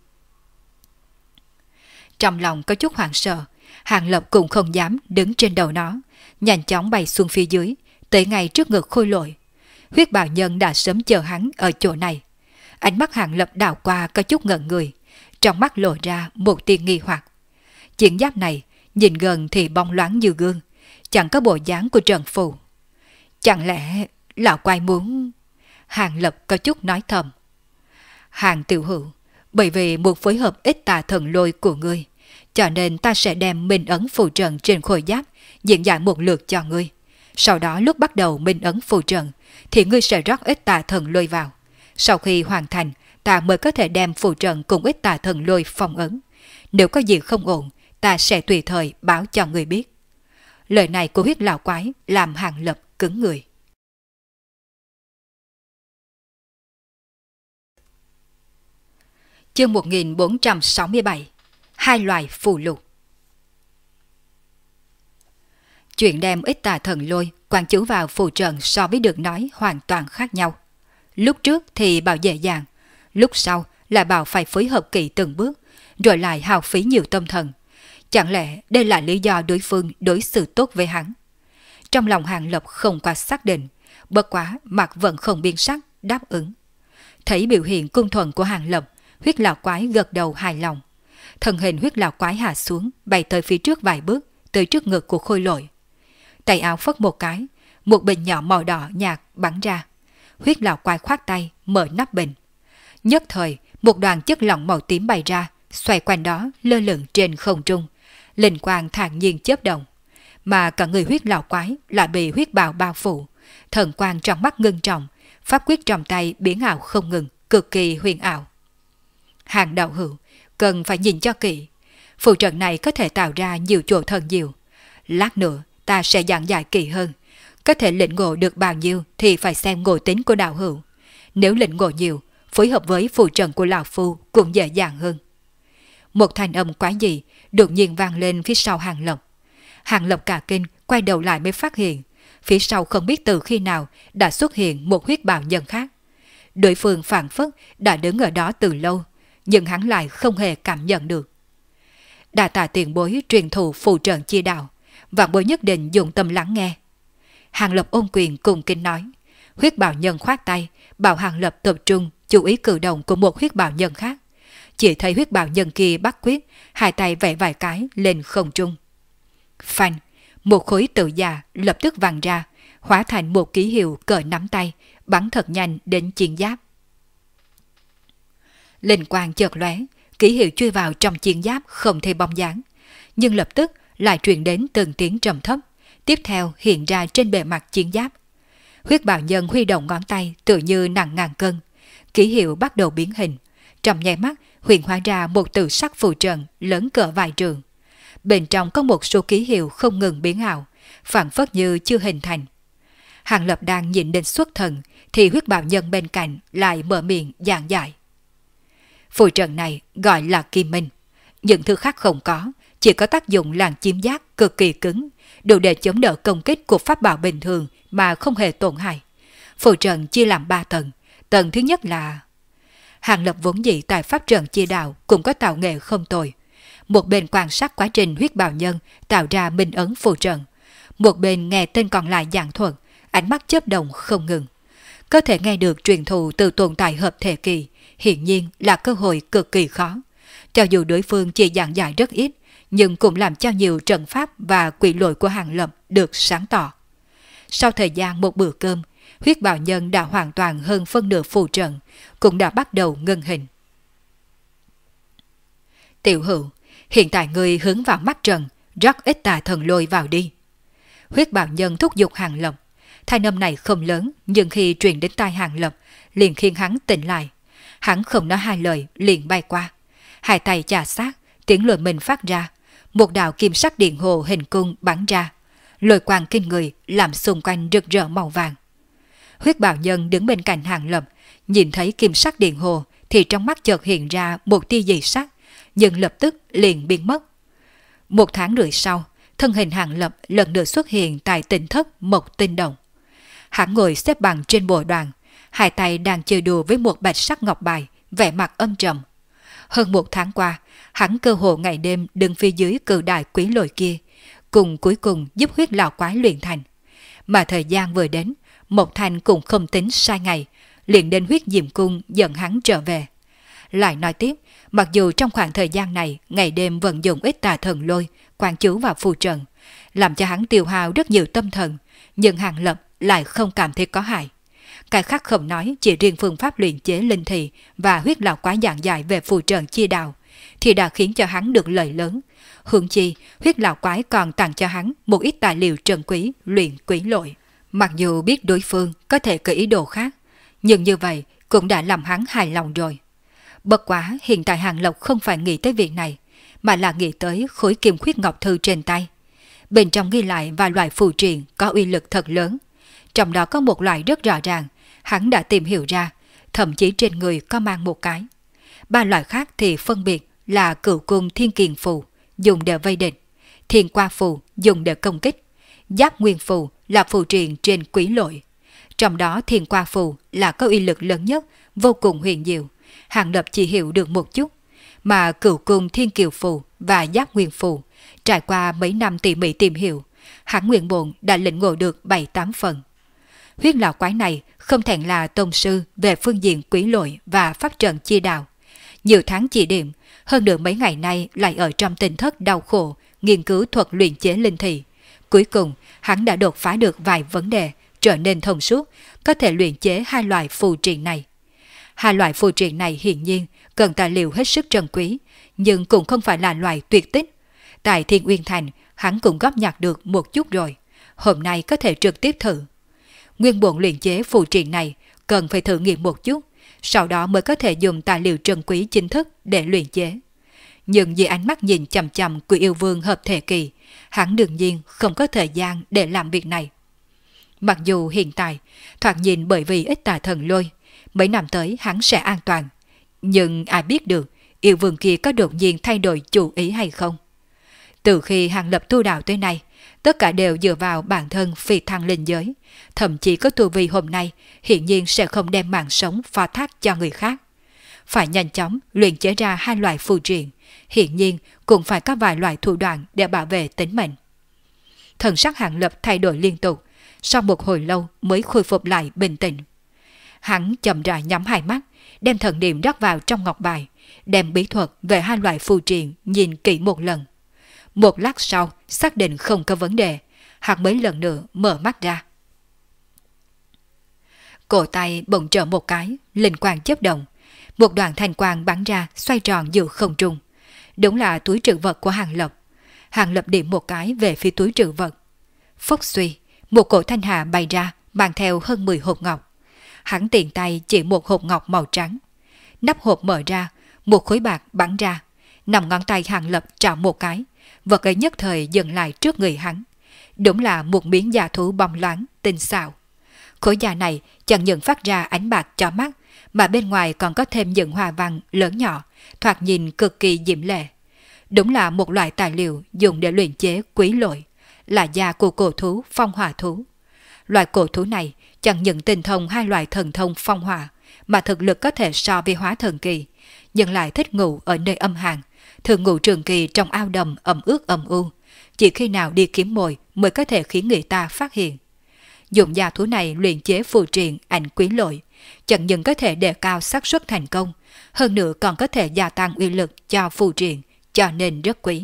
Trong lòng có chút hoảng sợ, Hàng Lập cũng không dám đứng trên đầu nó, nhanh chóng bay xuống phía dưới, tới ngay trước ngực khôi lỗi. Huyết bào nhân đã sớm chờ hắn ở chỗ này. Ánh mắt Hàng Lập đảo qua có chút ngẩn người, trong mắt lộ ra một tia nghi hoặc. Chiến giáp này nhìn gần thì bóng loáng như gương, chẳng có bộ dáng của Trần Phù. Chẳng lẽ lão quái muốn... Hàng Lập có chút nói thầm. Hàng tiểu hữu, bởi vì muốn phối hợp ít tà thần lôi của ngươi, cho nên ta sẽ đem minh ấn phù trận trên khôi giáp diễn giải một lượt cho ngươi. Sau đó lúc bắt đầu minh ấn phù trận thì ngươi sẽ rót ít tà thần lôi vào. Sau khi hoàn thành, ta mới có thể đem phù trận cùng ít tà thần lôi phong ấn. Nếu có gì không ổn, ta sẽ tùy thời báo cho ngươi biết. Lời này của huyết lão quái làm Hàng Lập cứng người. Chương 1467. Hai loài phù lục. Chuyện đem ít tà thần lôi quan chú vào phù trận so với được nói hoàn toàn khác nhau. Lúc trước thì bảo dễ dàng, lúc sau lại bảo phải phối hợp kỹ từng bước, rồi lại hao phí nhiều tâm thần. Chẳng lẽ đây là lý do đối phương đối xử tốt với hắn? Trong lòng Hàng Lập không quá xác định, bất quá mặt vẫn không biến sắc, đáp ứng. Thấy biểu hiện cung thuận của Hàng Lập, huyết lão quái gật đầu hài lòng. Thân hình huyết lão quái hạ xuống, bay tới phía trước vài bước, tới trước ngực của Khôi Lỗi. Tay áo phất một cái, một bình nhỏ màu đỏ nhạt bắn ra. Huyết lão quái khoát tay, mở nắp bình. Nhất thời, một đoàn chất lỏng màu tím bay ra, xoay quanh đó lơ lửng trên không trung. Linh quang thản nhiên chớp động, mà cả người huyết lão quái lại bị huyết bào bao phủ. Thần quang trong mắt ngưng trọng, pháp quyết trong tay biến ảo không ngừng, cực kỳ huyền ảo. Hàng đạo hữu cần phải nhìn cho kỹ, phù trận này có thể tạo ra nhiều chỗ thần diệu. Lát nữa ta sẽ giảng giải kỹ hơn, có thể lĩnh ngộ được bao nhiêu thì phải xem ngộ tính của đạo hữu. Nếu lĩnh ngộ nhiều, phối hợp với phù trận của lão phu cũng dễ dàng hơn. Một thanh âm quái dị đột nhiên vang lên phía sau Hàng Lập. Hàng Lập cả kinh, quay đầu lại mới phát hiện, phía sau không biết từ khi nào đã xuất hiện một huyết bào nhân khác. Đối phương phảng phất đã đứng ở đó từ lâu, nhưng hắn lại không hề cảm nhận được. Đa tạ tiền bối truyền thụ phù trận chia đạo, vạn bối nhất định dùng tâm lắng nghe. Hàng Lập ôm quyền cùng kính nói. Huyết bào nhân khoát tay, bảo Hàng Lập tập trung chú ý cử động của một huyết bào nhân khác. Chỉ thấy huyết bào nhân kia bắt quyết, hai tay vẽ vài cái lên không trung. Phanh, một khối tự già lập tức văng ra, hóa thành một ký hiệu cỡ nắm tay, bắn thật nhanh đến chiến giáp. Linh quang chợt lóe, ký hiệu chui vào trong chiến giáp không thấy bóng dáng, nhưng lập tức lại truyền đến từng tiếng trầm thấp, tiếp theo hiện ra trên bề mặt chiến giáp. Huyết bào nhân huy động ngón tay tự như nặng ngàn cân, ký hiệu bắt đầu biến hình, trong nháy mắt huyền hóa ra một tự sắc phù trận lớn cỡ vài trường. Bên trong có một số ký hiệu không ngừng biến ảo, phảng phất như chưa hình thành. Hàng Lập đang nhìn đến xuất thần, thì huyết bào nhân bên cạnh lại mở miệng giảng giải. Phù trận này gọi là kim minh, những thứ khác không có, chỉ có tác dụng làm chiếm giác cực kỳ cứng, đủ để chống đỡ công kích của pháp bảo bình thường mà không hề tổn hại. Phù trận chia làm 3 tầng, tầng thứ nhất là... Hàng Lập vốn dĩ tại pháp trận chia đạo cũng có tạo nghệ không tồi. Một bên quan sát quá trình huyết bào nhân tạo ra minh ấn phù trận, một bên nghe tên còn lại giảng thuật, ánh mắt chớp động không ngừng. Có thể nghe được truyền thụ từ tồn tại hợp thể kỳ, hiển nhiên là cơ hội cực kỳ khó. Cho dù đối phương chỉ giảng giải rất ít, nhưng cũng làm cho nhiều trận pháp và quỷ lội của Hàng Lập được sáng tỏ. Sau thời gian một bữa cơm, huyết bào nhân đã hoàn toàn hơn phân nửa phù trận, cũng đã bắt đầu ngưng hình. Tiểu hữu, hiện tại ngươi hướng vào mắt trận, rót ít tà thần lôi vào đi. Huyết bào nhân thúc giục Hàng Lập. Thanh âm này không lớn, nhưng khi truyền đến tai Hàng Lập, liền khiến hắn tỉnh lại. Hắn không nói hai lời, liền bay qua. Hai tay chà sát, tiếng lôi mình phát ra. Một đạo kim sắc điện hồ hình cung bắn ra. Lôi quang kinh người, làm xung quanh rực rỡ màu vàng. Huyết bào nhân đứng bên cạnh Hàng Lập, nhìn thấy kim sắc điện hồ, thì trong mắt chợt hiện ra một tia dị sắc, nhưng lập tức liền biến mất. 1 tháng rưỡi sau, thân hình Hàng Lập lần nữa xuất hiện tại tỉnh thất Mộc Tinh Động. Hắn ngồi xếp bằng trên bồ đoàn, hai tay đang chơi đùa với một bạch sắc ngọc bài, vẻ mặt âm trầm. Hơn 1 tháng qua, hắn cơ hồ ngày đêm đứng phía dưới cự đại quý lồi kia, cùng cuối cùng giúp huyết lão quái luyện thành. Mà thời gian vừa đến, Mộc Thanh cũng không tính sai ngày, liền đến huyết diệm cung dẫn hắn trở về. Lại nói tiếp, mặc dù trong khoảng thời gian này ngày đêm vận dụng ít tà thần lôi, quan chú vào phù trận, làm cho hắn tiêu hao rất nhiều tâm thần, nhưng Hàng Lập lại không cảm thấy có hại. Cái khác không nói, chỉ riêng phương pháp luyện chế linh thị và huyết lão quái giảng giải về phù trận chia đạo thì đã khiến cho hắn được lợi lớn. Huống chi, huyết lão quái còn tặng cho hắn một ít tài liệu trân quý luyện quỷ lội. Mặc dù biết đối phương có thể có ý đồ khác, nhưng như vậy cũng đã làm hắn hài lòng rồi. Bất quá hiện tại Hàng Lập không phải nghĩ tới việc này, mà là nghĩ tới khối kim khuyết ngọc thư trên tay. Bên trong ghi lại vài loại phù triện có uy lực thật lớn. Trong đó có một loại rất rõ ràng, hắn đã tìm hiểu ra, thậm chí trên người có mang một cái. Ba loại khác thì phân biệt là Cửu Cung Thiên Kiền Phù, dùng để vây địch, Thiên Qua Phù dùng để công kích, Giáp Nguyên Phù là phù triện trên quý lội. Trong đó Thiên Qua Phù là có uy lực lớn nhất, vô cùng huyền diệu, Hàng Lập chỉ hiểu được một chút, mà Cửu Cung Thiên Kiều Phù và Giáp Nguyên Phù, trải qua mấy năm tỉ mỉ tìm hiểu, hắn nguyên bổn đã lĩnh ngộ được 7-8 phần. Huyết lão quái này không thẹn là tông sư về phương diện quý lội và pháp trận chia đạo. Nhiều tháng chỉ điểm, hơn nữa mấy ngày nay lại ở trong tỉnh thất đau khổ, nghiên cứu thuật luyện chế linh thị. Cuối cùng, hắn đã đột phá được vài vấn đề, trở nên thông suốt, có thể luyện chế hai loại phù triện này. Hai loại phù triện này hiển nhiên cần tài liệu hết sức trân quý, nhưng cũng không phải là loại tuyệt tích. Tại Thiên Uyên Thành, hắn cũng góp nhặt được một chút rồi, hôm nay có thể trực tiếp thử. Nguyên bổn luyện chế phù triện này cần phải thử nghiệm một chút, sau đó mới có thể dùng tài liệu trân quý chính thức để luyện chế. Nhưng vì ánh mắt nhìn chằm chằm của yêu vương hợp thể kỳ, hắn đương nhiên không có thời gian để làm việc này. Mặc dù hiện tại, thoạt nhìn bởi vì ít tà thần lôi, mấy năm tới hắn sẽ an toàn, nhưng ai biết được yêu vương kia có đột nhiên thay đổi chủ ý hay không. Từ khi Hàng Lập tu đạo tới nay, tất cả đều dựa vào bản thân phi thăng linh giới, thậm chí có tu vi hôm nay hiển nhiên sẽ không đem mạng sống phó thác cho người khác. Phải nhanh chóng luyện chế ra hai loại phù triện, hiển nhiên cũng phải có vài loại thủ đoạn để bảo vệ tính mệnh. Thần sắc Hàng Lập thay đổi liên tục, sau một hồi lâu mới khôi phục lại bình tĩnh. Hắn chậm rãi nhắm hai mắt, đem thần niệm rót vào trong ngọc bài, đem bí thuật về hai loại phù triện nhìn kỹ một lần. Một lát sau, xác định không có vấn đề, hắn mới lần nữa mở mắt ra. Cổ tay bỗng trở một cái, linh quang chớp động, một đoàn thanh quang bắn ra xoay tròn giữa không trung. Đúng là túi trữ vật của Hàng Lập. Hàng Lập điểm một cái về phía túi trữ vật. Phốc suy, một cổ thanh hà bay ra, mang theo hơn 10 hộp ngọc. Hắn tiện tay chỉ một hộp ngọc màu trắng. Nắp hộp mở ra, một khối bạc bắn ra. 5 ngón tay Hàng Lập trảo một cái, vật ấy nhất thời dừng lại trước người hắn. Đúng là một miếng da thú bóng loáng, tinh xảo. Khối da này chẳng những phát ra ánh bạc cho mắt, mà bên ngoài còn có thêm những hoa văn lớn nhỏ, thoạt nhìn cực kỳ diễm lệ. Đúng là một loại tài liệu dùng để luyện chế quý lội, là da của cổ thú phong hỏa thú. Loại cổ thú này chẳng những tinh thông hai loại thần thông phong hỏa, mà thực lực có thể so với hóa thần kỳ, nhưng lại thích ngủ ở nơi âm hàn, thường ngủ trường kỳ trong ao đầm ẩm ướt âm u, chỉ khi nào đi kiếm mồi mới có thể khiến người ta phát hiện. Dùng da thú này luyện chế phù triện ảnh quý lội, chẳng những có thể đề cao xác suất thành công, hơn nữa còn có thể gia tăng uy lực cho phù triện, cho nên rất quý.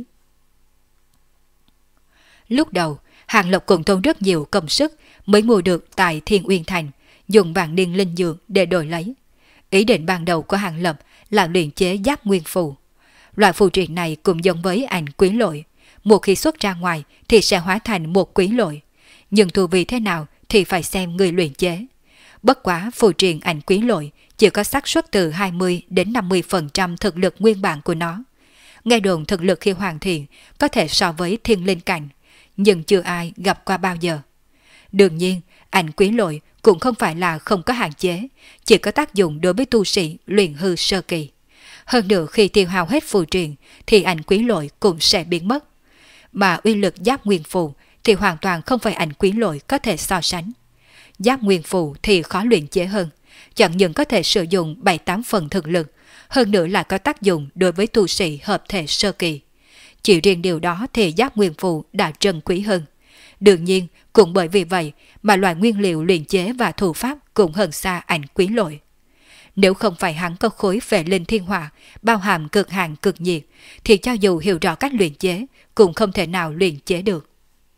Lúc đầu, Hàng Lập cũng tốn rất nhiều công sức mới mua được tại Thiên Uyên Thành, dùng vạn niên linh dược để đổi lấy. Ý định ban đầu của Hàng Lập là luyện chế Giáp Nguyên Phù. Loại phù triện này cũng giống với ảnh quý lội, một khi xuất ra ngoài thì sẽ hóa thành một quý lội, nhưng tu vi thế nào thì phải xem người luyện chế. Bất quá phù triện ảnh quý lội chỉ có xác suất từ 20 đến 50% thực lực nguyên bản của nó. Nghe đồn thực lực khi hoàn thiện có thể so với thiên linh cảnh, nhưng chưa ai gặp qua bao giờ. Đương nhiên, ảnh quý lội cũng không phải là không có hạn chế, chỉ có tác dụng đối với tu sĩ luyện hư sơ kỳ. Hơn nữa khi tiêu hao hết phù triện thì ảnh quý lội cũng sẽ biến mất. Mà uy lực Giáp Nguyên Phù thì hoàn toàn không phải ảnh quý lội có thể so sánh. Giáp Nguyên Phù thì khó luyện chế hơn, chẳng những có thể sử dụng 7-8 phần thực lực, hơn nữa lại có tác dụng đối với tu sĩ hợp thể sơ kỳ. Chỉ riêng điều đó thì Giáp Nguyên Phù đã trân quý hơn. Đương nhiên, cũng bởi vì vậy mà loại nguyên liệu luyện chế và thủ pháp cũng hơn xa ảnh quý lội. Nếu không phải hắn có khối về linh thiên hỏa, bao hàm cực hạn cực nhiệt, thì cho dù hiểu rõ cách luyện chế, cũng không thể nào luyện chế được.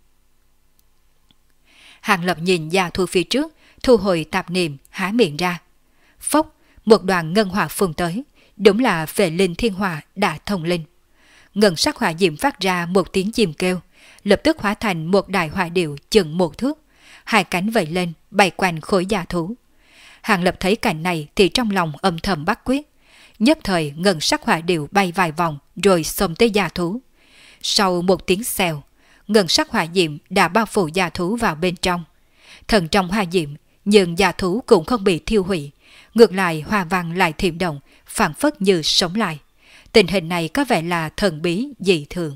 Hàng Lập nhìn gia thu phía trước, thu hồi tạp niệm, há miệng ra. Phốc, một đoàn ngân hỏa phun tới, đúng là về linh thiên hỏa đã thông linh. Ngân sắc hỏa diệm phát ra một tiếng chim kêu, lập tức hóa thành một đại hỏa điệu chừng 1 thước, hai cánh vẫy lên, bay quanh khối gia thú. Hàng Lập thấy cảnh này thì trong lòng âm thầm bắt quyết. Nhất thời ngân sắc hỏa điệu bay vài vòng rồi xông tới gia thú. Sau một tiếng xèo, ngân sắc hỏa diệm đã bao phủ gia thú vào bên trong. Thần trong hoa diệm, nhưng gia thú cũng không bị thiêu hủy. Ngược lại hoa văn lại thiểm động, phảng phất như sống lại. Tình hình này có vẻ là thần bí dị thường.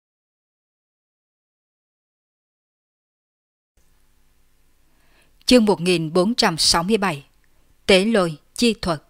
Chương 1467 Tế lôi chi thuật.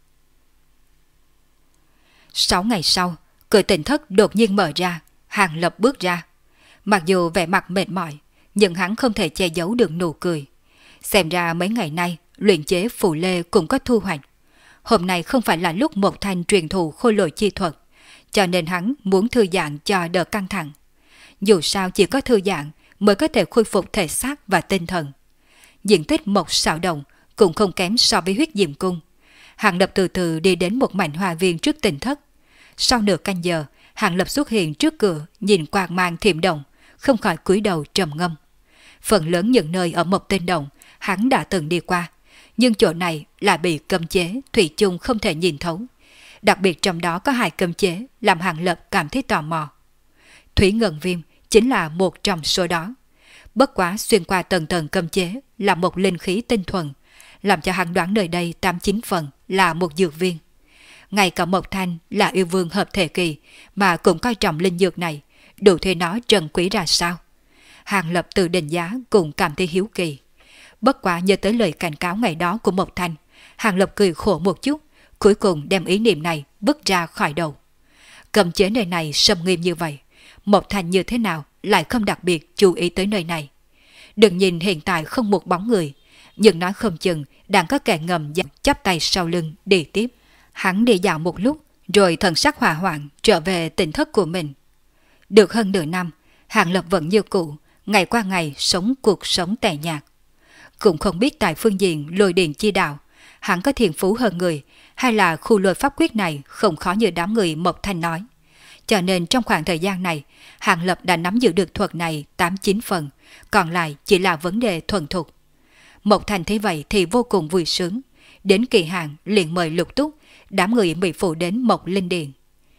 6 ngày sau, cửa tỉnh thất đột nhiên mở ra, Hàng Lập bước ra. Mặc dù vẻ mặt mệt mỏi, nhưng hắn không thể che giấu được nụ cười. Xem ra mấy ngày nay, luyện chế phù lê cũng có thu hoạch. Hôm nay không phải là lúc Một Thanh truyền thụ khôi lỗi chi thuật, cho nên hắn muốn thư giãn cho đỡ căng thẳng. Dù sao chỉ có thư giãn mới có thể khôi phục thể xác và tinh thần. Diện tích một sào đồng cũng không kém so với huyết diệm cung. Hàng Lập từ từ đi đến một mảnh hoa viên trước tỉnh thất. Sau nửa canh giờ, Hàng Lập xuất hiện trước cửa, nhìn quang mang thiểm động, không khỏi cúi đầu trầm ngâm. Phần lớn những nơi ở một tên đồng, hắn đã từng đi qua, nhưng chỗ này lại bị cấm chế, thủy chung không thể nhìn thấu. Đặc biệt trong đó có 2 cấm chế làm Hàng Lập cảm thấy tò mò. Thủy ngân viêm chính là một trong số đó. Bất quá xuyên qua tầng tầng cấm chế là một linh khí tinh thuần, làm cho hắn đoán nơi đây 89 phần là một dược viên. Ngay cả Mộc Thanh là yêu vương hợp thể kỳ mà cũng coi trọng linh dược này, đủ thấy nó trân quý ra sao. Hàng Lập từ định giá cũng cảm thấy hiếu kỳ. Bất quá nhớ tới lời cảnh cáo ngày đó của Mộc Thanh, Hàng Lập cười khổ một chút, cuối cùng đem ý niệm này vứt ra khỏi đầu. Cấm chế nơi này sâm nghiêm như vậy, Mộc Thanh như thế nào lại không đặc biệt chú ý tới nơi này. Đừng nhìn hiện tại không một bóng người, nhưng nói không chừng đang có kẻ ngầm chắp tay sau lưng đi tiếp. Hắn đi dạo một lúc, rồi thần sắc hỏa hoạn trở về tỉnh thất của mình. Được hơn nửa năm, Hàng Lập vẫn như cũ, ngày qua ngày sống cuộc sống tẻ nhạt. Cũng không biết tại phương diện lôi điện chi đạo, hắn có thiên phú hơn người, hay là khu lôi pháp quyết này không khó như đám người Mộc Thanh nói. Cho nên trong khoảng thời gian này, Hàng Lập đã nắm giữ được thuật này 8-9 phần, còn lại chỉ là vấn đề thuần thục. Mộc Thanh thấy vậy thì vô cùng vui sướng. Đến kỳ hạn liền mời Lục Túc, đám người Mỹ Phụ đến Mộc Linh Điện.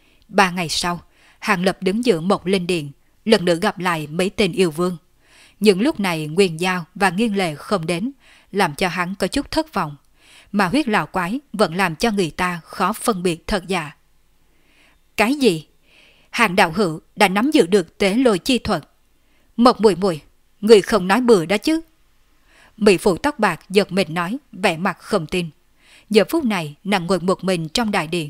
3 ngày sau, Hàng Lập đứng giữa Mộc Linh Điện, lần nữa gặp lại mấy tên yêu vương. Nhưng lúc này Nguyên Giao và Nghiên Lệ không đến, làm cho hắn có chút thất vọng. Mà huyết lão quái vẫn làm cho người ta khó phân biệt thật giả. Cái gì? Hàng đạo hữu đã nắm giữ được tế lôi chi thuật. Mộc Muội Muội, người không nói bừa đó chứ? Mỹ Phụ tóc bạc giật mình nói, vẻ mặt không tin. Giờ phút này nàng ngồi một mình trong đại điện.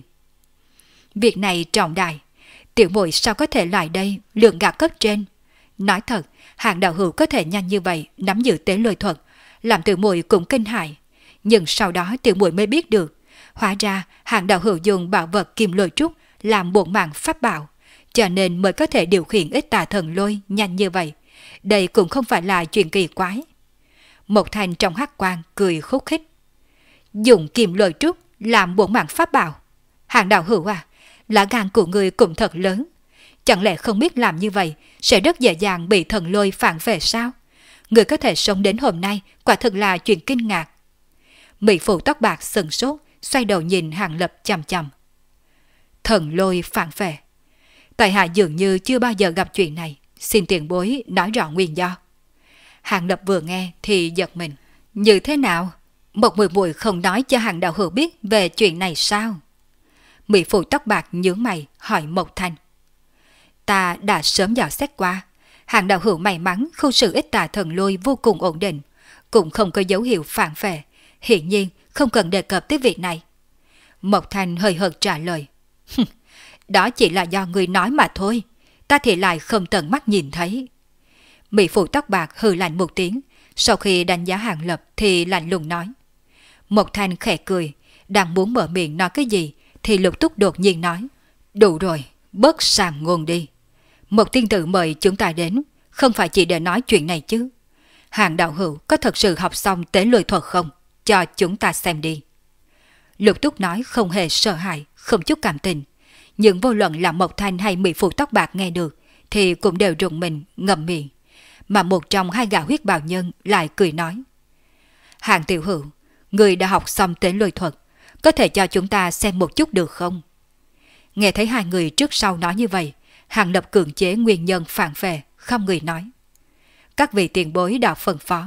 Việc này trọng đại, tiểu muội sao có thể lại đây lượng gạt cấp trên? Nói thật, Hàng đạo hữu có thể nhanh như vậy nắm giữ tế lôi thuật, làm tiểu muội cũng kinh hãi. Nhưng sau đó tiểu muội mới biết được, hóa ra Hàng đạo hữu dùng bảo vật kim lôi trúc làm bổn mạng pháp bảo, cho nên mới có thể điều khiển ít tà thần lôi nhanh như vậy. Đây cũng không phải là chuyện kỳ quái. Một Thành trong hắc quang cười khúc khích. Dùng kim lôi trúc làm bổn mạng pháp bảo? Hàng đạo hữu à, lá gan của người cũng thật lớn. Chẳng lẽ không biết làm như vậy sẽ rất dễ dàng bị thần lôi phản vệ sao? Người có thể sống đến hôm nay quả thực là chuyện kinh ngạc. Mỹ Phụ tóc bạc sừng sốt, xoay đầu nhìn Hàng Lập chằm chằm. Thần lôi phản vệ? Tại hạ dường như chưa bao giờ gặp chuyện này, xin tiền bối nói rõ nguyên do. Hàng Lập vừa nghe thì giật mình. Như thế nào? Một Muội Muội không nói cho Hàng đạo hữu biết về chuyện này sao? Mỹ Phụ tóc bạc nhướng mày hỏi Mộc Thanh. Ta đã sớm dò xét qua, Hàng đạo hữu may mắn khu sự ít tà thần lôi vô cùng ổn định, cũng không có dấu hiệu phản vệ, hiển nhiên không cần đề cập tới việc này. Mộc Thanh hơi hợt trả lời. Đó chỉ là do người nói mà thôi, ta thì lại không tận mắt nhìn thấy. Mỹ Phụ tóc bạc hừ lạnh một tiếng, sau khi đánh giá Hàng Lập thì lạnh lùng nói. Mộc Thanh khẽ cười, đang muốn mở miệng nói cái gì thì Lục Túc đột nhiên nói. Đủ rồi, bớt sàm ngôn đi. Một tiên tử mời chúng ta đến, không phải chỉ để nói chuyện này chứ. Hàng đạo hữu có thật sự học xong tế lôi thuật không? Cho chúng ta xem đi. Lục Túc nói không hề sợ hãi, không chút cảm tình. Nhưng vô luận là Mộc Thanh hay Mỹ Phụ tóc bạc nghe được thì cũng đều rùng mình, ngậm miệng. Mà một trong 2 gã huyết bào nhân lại cười nói. Hàng tiểu hữu, người đã học xong tế lôi thuật, có thể cho chúng ta xem một chút được không? Nghe thấy 2 người trước sau nói như vậy, Hàng Lập cưỡng chế nguyên nhân phản vệ, không người nói. Các vị tiền bối đã phân phó,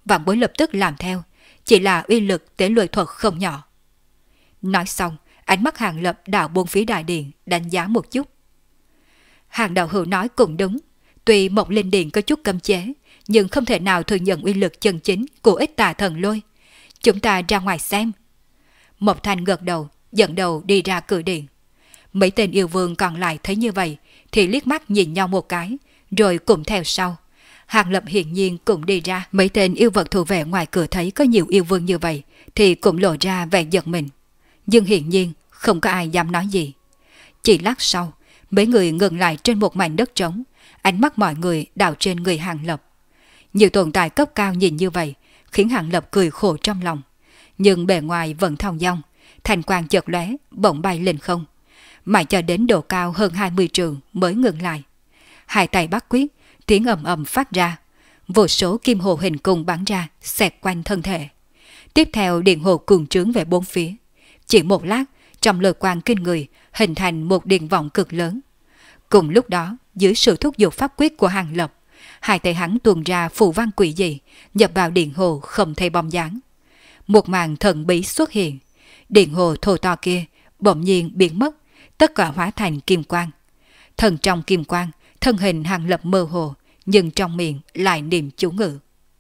Vạn Bối lập tức làm theo, chỉ là uy lực tế lôi thuật không nhỏ. Nói xong, ánh mắt Hàng Lập đảo bốn phía đại điện, đánh giá một chút. Hàng đạo hữu nói cũng đúng, tuy Mộc Linh Điện có chút cấm chế, nhưng không thể nào thừa nhận uy lực chân chính của Ích Tà Thần Lôi. Chúng ta ra ngoài xem. Mộc Thanh gật đầu, dẫn đầu đi ra cửa điện. Mấy tên yêu vương còn lại thấy như vậy thì liếc mắt nhìn nhau một cái, rồi cùng theo sau. Hàng Lập hiển nhiên cũng đi ra. Mấy tên yêu vật thủ vệ ngoài cửa thấy có nhiều yêu vương như vậy thì cũng lộ ra vẻ giật mình. Nhưng hiển nhiên không có ai dám nói gì. Chỉ lát sau, mấy người ngừng lại trên một mảnh đất trống, ánh mắt mọi người đảo trên người Hàng Lập. Nhiều tồn tại cấp cao nhìn như vậy khiến Hàng Lập cười khổ trong lòng. Nhưng bề ngoài vẫn thong dong, thành quang chợt lóe, bỗng bay lên không. Mãi cho đến độ cao hơn 20 trượng mới ngừng lại. Hai tay bắt quyết, tiếng ầm ầm phát ra. Vô số kim hồ hình cung bắn ra, xẹt quanh thân thể. Tiếp theo điện hồ cuồng trướng về bốn phía. Chỉ một lát, trong lôi quang kinh người, hình thành một điện vọng cực lớn. Cùng lúc đó, dưới sự thúc giục pháp quyết của Hàng Lập, hai tay hắn tuôn ra phù văn quỷ dị, nhập vào điện hồ không thấy bóng dáng. Một màn thần bí xuất hiện, điện hồ thô to kia bỗng nhiên biến mất, tất cả hóa thành kim quang. Thần trong kim quang, thân hình Hàng Lập mơ hồ, nhưng trong miệng lại niệm chú ngữ.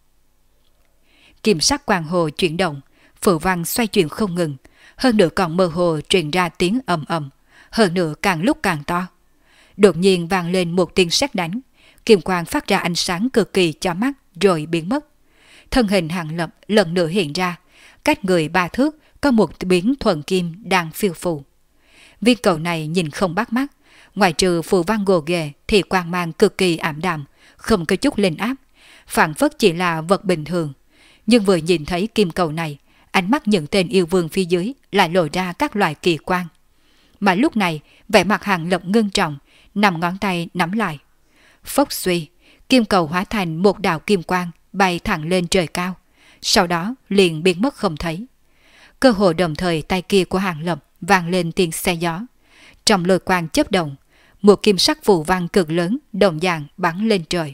Kim sắc quang hồ chuyển động, phù văn xoay chuyển không ngừng, hơn nữa còn mơ hồ truyền ra tiếng ầm ầm, hơn nữa càng lúc càng to. Đột nhiên vang lên một tiếng sét đánh, kim quang phát ra ánh sáng cực kỳ chói mắt rồi biến mất. Thân hình Hàng Lập lần nữa hiện ra, cách người 3 thước có một biến thuần kim đang phiêu phù. Viên cầu này nhìn không bắt mắt, ngoài trừ phù văn gồ ghề thì quang mang cực kỳ ảm đạm, không có chút lên áp, phảng phất chỉ là vật bình thường. Nhưng vừa nhìn thấy kim cầu này, ánh mắt những tên yêu vương phía dưới lại lộ ra các loại kỳ quan. Mà lúc này, vẻ mặt Hàng Lập ngưng trọng, nằm ngón tay nắm lại. Phốc suy, kim cầu hóa thành một đạo kim quang bay thẳng lên trời cao, sau đó liền biến mất không thấy. Cơ hồ đồng thời tay kia của Hàng Lập vang lên tiếng xe gió. Trong lôi quang chớp động, một kim sắc phù văn cực lớn đồng dạng bắn lên trời.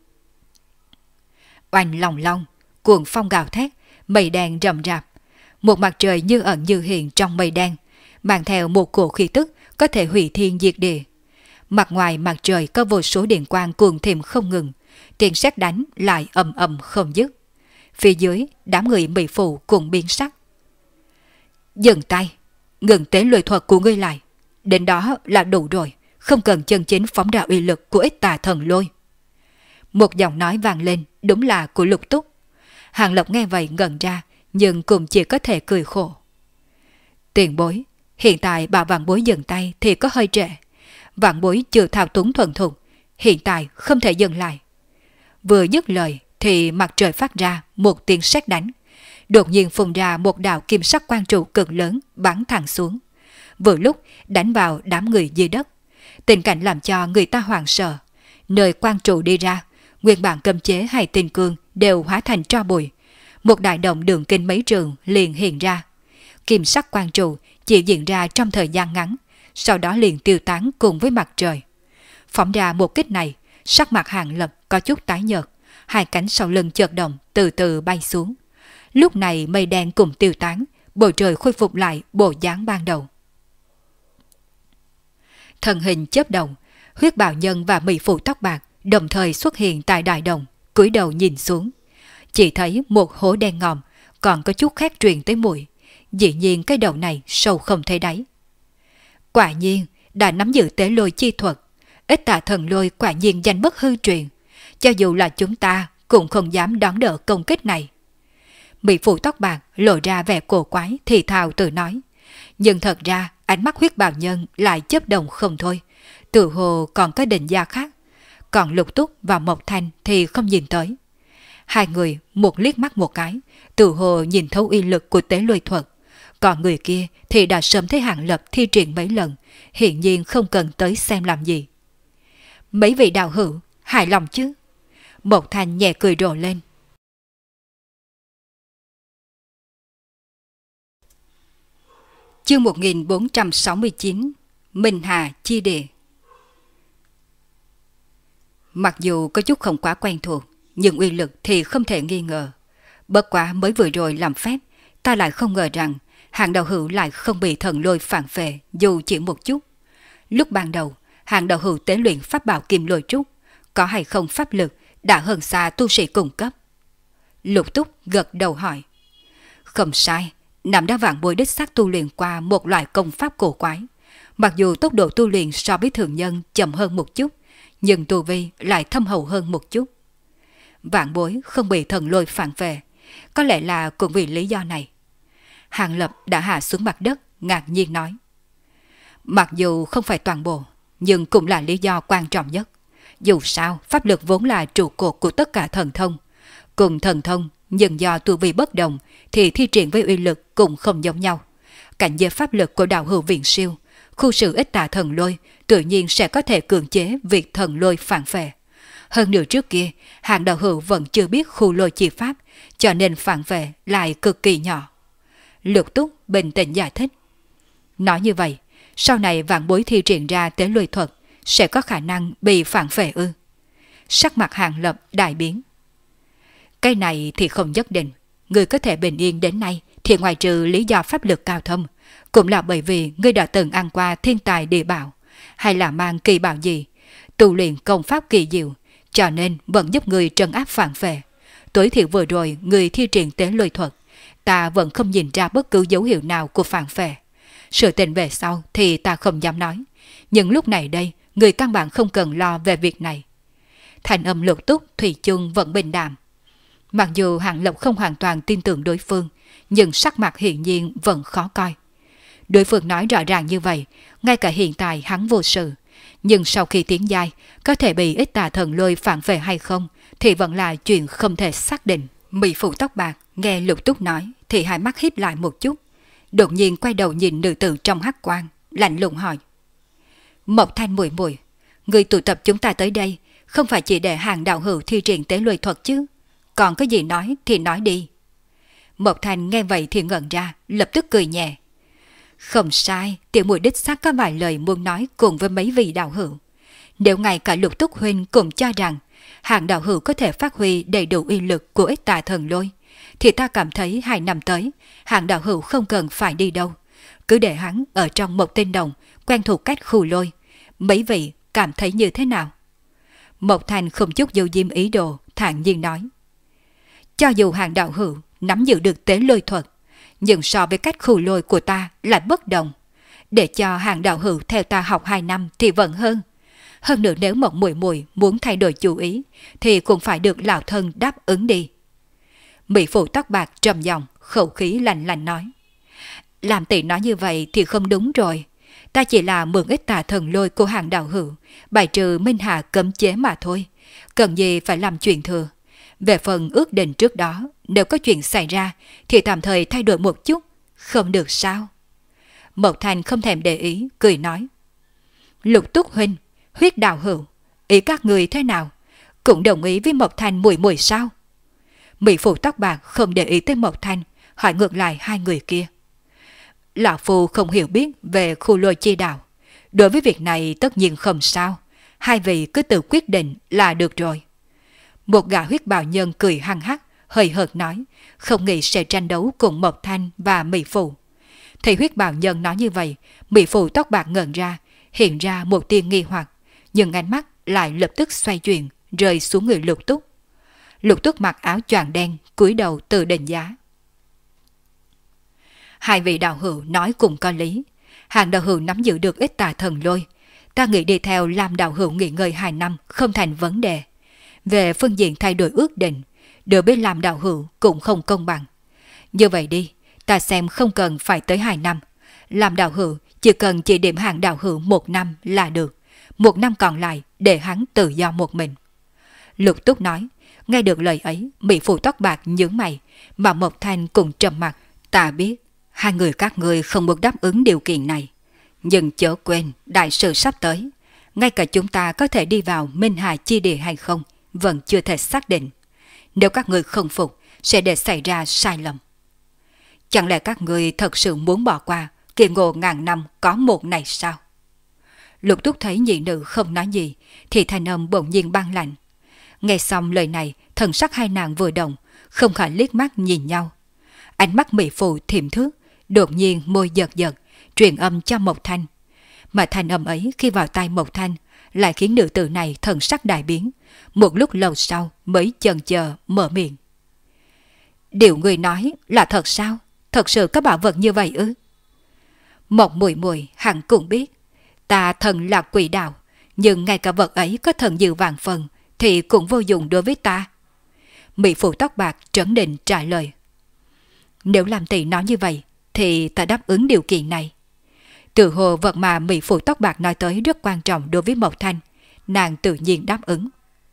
Oanh lòng long, cuồng phong gào thét, mây đen rậm rạp. Một mặt trời như ẩn như hiện trong mây đen, mang theo một cổ khí tức có thể hủy thiên diệt địa. Mặt ngoài mặt trời có vô số điện quang cuồng thịnh không ngừng, tiếng sét đánh lại ầm ầm không dứt. Phía dưới, đám người Mỹ Phụ cùng biến sắc. Dừng tay, ngừng tế lôi thuật của ngươi lại. Đến đó là đủ rồi, không cần chân chính phóng ra uy lực của Ích Tà Thần Lôi. Một giọng nói vang lên, đúng là của Lục Túc. Hàng Lập nghe vậy ngẩn ra, nhưng cũng chỉ có thể cười khổ. Tiền bối, hiện tại bảo Vạn Bối dừng tay thì có hơi trễ. Vạn Bối chưa thao túng thuần thục, hiện tại không thể dừng lại. Vừa dứt lời thì mặt trời phát ra một tiếng sét đánh. Đột nhiên phun ra một đạo kim sắc quang trụ cực lớn bắn thẳng xuống. Vừa lúc đánh vào đám người dưới đất. Tình cảnh làm cho người ta hoảng sợ. Nơi quang trụ đi ra, nguyên bản cấm chế hay tinh cương đều hóa thành tro bụi. Một đại động đường kinh mấy trường liền hiện ra. Kim sắc quang trụ chỉ diễn ra trong thời gian ngắn, sau đó liền tiêu tán cùng với mặt trời. Phóng ra một kích này, sắc mặt Hàng Lập có chút tái nhợt, hai cánh sau lưng chợt động từ từ bay xuống. Lúc này mây đen cùng tiêu tán, bầu trời khôi phục lại bộ dáng ban đầu. Thân hình chớp động, Huyết Bào Nhân và Mỹ Phụ tóc bạc đồng thời xuất hiện tại đại đồng, cúi đầu nhìn xuống. Chỉ thấy một hố đen ngòm, còn có chút khác truyền tới mũi. Dĩ nhiên cái đầu này sâu không thấy đáy. Quả nhiên đã nắm giữ tế lôi chi thuật. Ích Tà Thần Lôi quả nhiên danh bất hư truyền. Cho dù là chúng ta cũng không dám đón đỡ công kích này. Mỹ Phụ tóc bạc lộ ra vẻ cổ quái thì thào tự nói. Nhưng thật ra ánh mắt Huyết Bào Nhân lại chớp động không thôi. Tự hồ còn có định giá khác. Còn Lục Túc và Mộc Thanh thì không nhìn tới. Hai người một liếc mắt một cái, tự hồ nhìn thấu uy lực của tế lôi thuật. Còn người kia thì đã sớm thấy Hàng Lập thi triển mấy lần, hiển nhiên không cần tới xem làm gì. Mấy vị đạo hữu, hài lòng chứ? Mộc Thanh nhẹ cười rộ lên. Chương 1469, Minh Hà Chi Địa. Mặc dù có chút không quá quen thuộc, nhưng uy lực thì không thể nghi ngờ. Bất quá mới vừa rồi làm phép, ta lại không ngờ rằng Hạng đạo hữu lại không bị thần lôi phản phệ dù chỉ một chút. Lúc ban đầu, Hạng đạo hữu tế luyện pháp bảo kim lôi trúc, có hay không pháp lực đã hơn xa tu sĩ cùng cấp. Lục Túc gật đầu hỏi. Không sai, năm đó vạn bối đích xác tu luyện qua một loại công pháp cổ quái. Mặc dù tốc độ tu luyện so với thường nhân chậm hơn một chút, nhưng tu vi lại thâm hậu hơn một chút. Vạn bối không bị thần lôi phản về, có lẽ là cũng vì lý do này. Hàng Lập đã hạ xuống mặt đất, ngạc nhiên nói. Mặc dù không phải toàn bộ, nhưng cũng là lý do quan trọng nhất. Dù sao, pháp lực vốn là trụ cột của tất cả thần thông. Cùng thần thông, nhưng do tu vi bất đồng, thì thi triển với uy lực cũng không giống nhau. Cảnh giới pháp lực của đạo hữu viện siêu, khu sự ít tà thần lôi, tự nhiên sẽ có thể cưỡng chế việc thần lôi phản phệ. Hơn nữa trước kia, Hạng đạo hữu vẫn chưa biết khu lôi chi pháp, cho nên phản phệ lại cực kỳ nhỏ. Lục Túc bình tĩnh giải thích. Nói như vậy, sau này vạn bối thi triển ra tế lôi thuật, sẽ có khả năng bị phản phệ ư? Sắc mặt Hạng Lập đại biến. Cái này thì không nhất định. Người có thể bình yên đến nay thì ngoài trừ lý do pháp lực cao thâm, cũng là bởi vì ngươi đã từng ăn qua thiên tài địa bảo, hay là mang kỳ bảo gì, tu luyện công pháp kỳ diệu, cho nên vẫn giúp người trấn áp phản phệ. Tối thiểu vừa rồi người thi triển tế lôi thuật, ta vẫn không nhìn ra bất cứ dấu hiệu nào của phản phệ. Sự tình về sau thì ta không dám nói, nhưng lúc này đây người căn bản không cần lo về việc này. Thành âm Lục Túc thủy chung vẫn bình đạm. Mặc dù Hạng Lập không hoàn toàn tin tưởng đối phương, nhưng sắc mặt hiển nhiên vẫn khó coi. Đối phương nói rõ ràng như vậy, ngay cả hiện tại hắn vô sự. Nhưng sau khi tiến giai, có thể bị ít tà thần lôi phản về hay không, thì vẫn là chuyện không thể xác định. Mỹ phụ tóc bạc nghe Lục Túc nói thì hai mắt híp lại một chút, đột nhiên quay đầu nhìn nữ tử trong hắc quang, lạnh lùng hỏi. Mộc Thanh muội muội, người tụ tập chúng ta tới đây không phải chỉ để Hạng đạo hữu thi triển tế lôi thuật chứ? Còn có gì nói thì nói đi. Mộc Thanh nghe vậy thì ngẩn ra, lập tức cười nhẹ. Không sai, tiểu muội đích xác có vài lời muốn nói cùng với mấy vị đạo hữu. Nếu ngay cả Lục Túc huynh cũng cho rằng Hạng đạo hữu có thể phát huy đầy đủ uy lực của ít tà thần lôi, thì ta cảm thấy 2 năm tới Hạng đạo hữu không cần phải đi đâu, cứ để hắn ở trong một tinh đồng quen thuộc cách khu lôi. Mấy vị cảm thấy như thế nào? Mộc Thanh không chút dấu diếm ý đồ, thản nhiên nói. Cho dù Hạng đạo hữu nắm giữ được tế lôi thuật, nhưng so với cách khu lôi của ta lại bất đồng. Để cho Hạng đạo hữu theo ta học 2 năm thì vẫn hơn. Hơn nữa nếu Mộc muội muội muốn thay đổi chủ ý, thì cũng phải được lão thân đáp ứng đi. Mỹ phụ tóc bạc trầm giọng, khẩu khí lạnh lạnh nói. Làm tỷ nói như vậy thì không đúng rồi. Ta chỉ là mượn ít tà thần lôi của Hạng đạo hữu, bài trừ Minh Hà cấm chế mà thôi. Cần gì phải làm chuyện thừa. Về phần ước định trước đó, nếu có chuyện xảy ra thì tạm thời thay đổi một chút, không được sao? Mộc Thanh không thèm để ý, cười nói. Lục Túc huynh, Huyết đạo hữu, ý các người thế nào? Cũng đồng ý với Mộc Thanh muội muội sao? Mỹ phụ tóc bạc không để ý tới Mộc Thanh, hỏi ngược lại hai người kia. Lão phu không hiểu biết về khu lôi chi đạo. Đối với việc này tất nhiên không sao. Hai vị cứ tự quyết định là được rồi. Một gã huyết bào nhân cười hăng hắc, hơi hợt nói, không nghĩ sẽ tranh đấu cùng Mộc Thanh và Mỹ phụ. Thấy huyết bào nhân nói như vậy, Mỹ phụ tóc bạc ngẩn ra, hiện ra một tia nghi hoặc, nhưng ánh mắt lại lập tức xoay chuyển, rơi xuống người Lục Túc. Lục Túc mặc áo choàng đen, cúi đầu tự định giá. Hai vị đạo hữu nói cùng có lý. Hạng đạo hữu nắm giữ được ít tà thần lôi, ta nghĩ đi theo Lam đạo hữu nghỉ ngơi 2 năm không thành vấn đề. Về phương diện thay đổi ước định, đối với Lam đạo hữu cũng không công bằng. Như vậy đi, ta xem không cần phải tới 2 năm. Lam đạo hữu chỉ cần chỉ điểm Hạng đạo hữu 1 năm là được. 1 năm còn lại để hắn tự do một mình. Lục Túc nói. Nghe được lời ấy, Mỹ phụ tóc bạc nhướng mày, mà Mộc Thanh cũng trầm mặt. Ta biết, hai người các ngươi không muốn đáp ứng điều kiện này. Nhưng chớ quên, đại sự sắp tới. Ngay cả chúng ta có thể đi vào Minh Hà chi địa hay không, vẫn chưa thể xác định. Nếu các ngươi không phục, sẽ để xảy ra sai lầm. Chẳng lẽ các ngươi thật sự muốn bỏ qua kỳ ngộ ngàn năm có một này sao? Lục Túc thấy nhị nữ không nói gì, thì thanh âm bỗng nhiên băng lạnh. Nghe xong lời này, thần sắc hai nàng vừa động, không khỏi liếc mắt nhìn nhau. Ánh mắt mỹ phụ thiềm thước, đột nhiên môi giật giật, truyền âm cho Mộc Thanh. Mà thanh âm ấy khi vào tai Mộc Thanh lại khiến nữ tử này thần sắc đại biến, một lúc lâu sau mới chần chờ mở miệng. Điều người nói là thật sao? Thật sự có bảo vật như vậy ư? Mộc muội muội hẳn cũng biết, ta thần là quỷ đạo, nhưng ngay cả vật ấy có thần dự vạn phần thì cũng vô dụng đối với ta. Mỹ phụ tóc bạc trấn định trả lời. Nếu làm tỷ nói như vậy thì ta đáp ứng điều kiện này. Tự hồ vật mà mỹ phụ tóc bạc nói tới rất quan trọng đối với Mộc Thanh, nàng tự nhiên đáp ứng.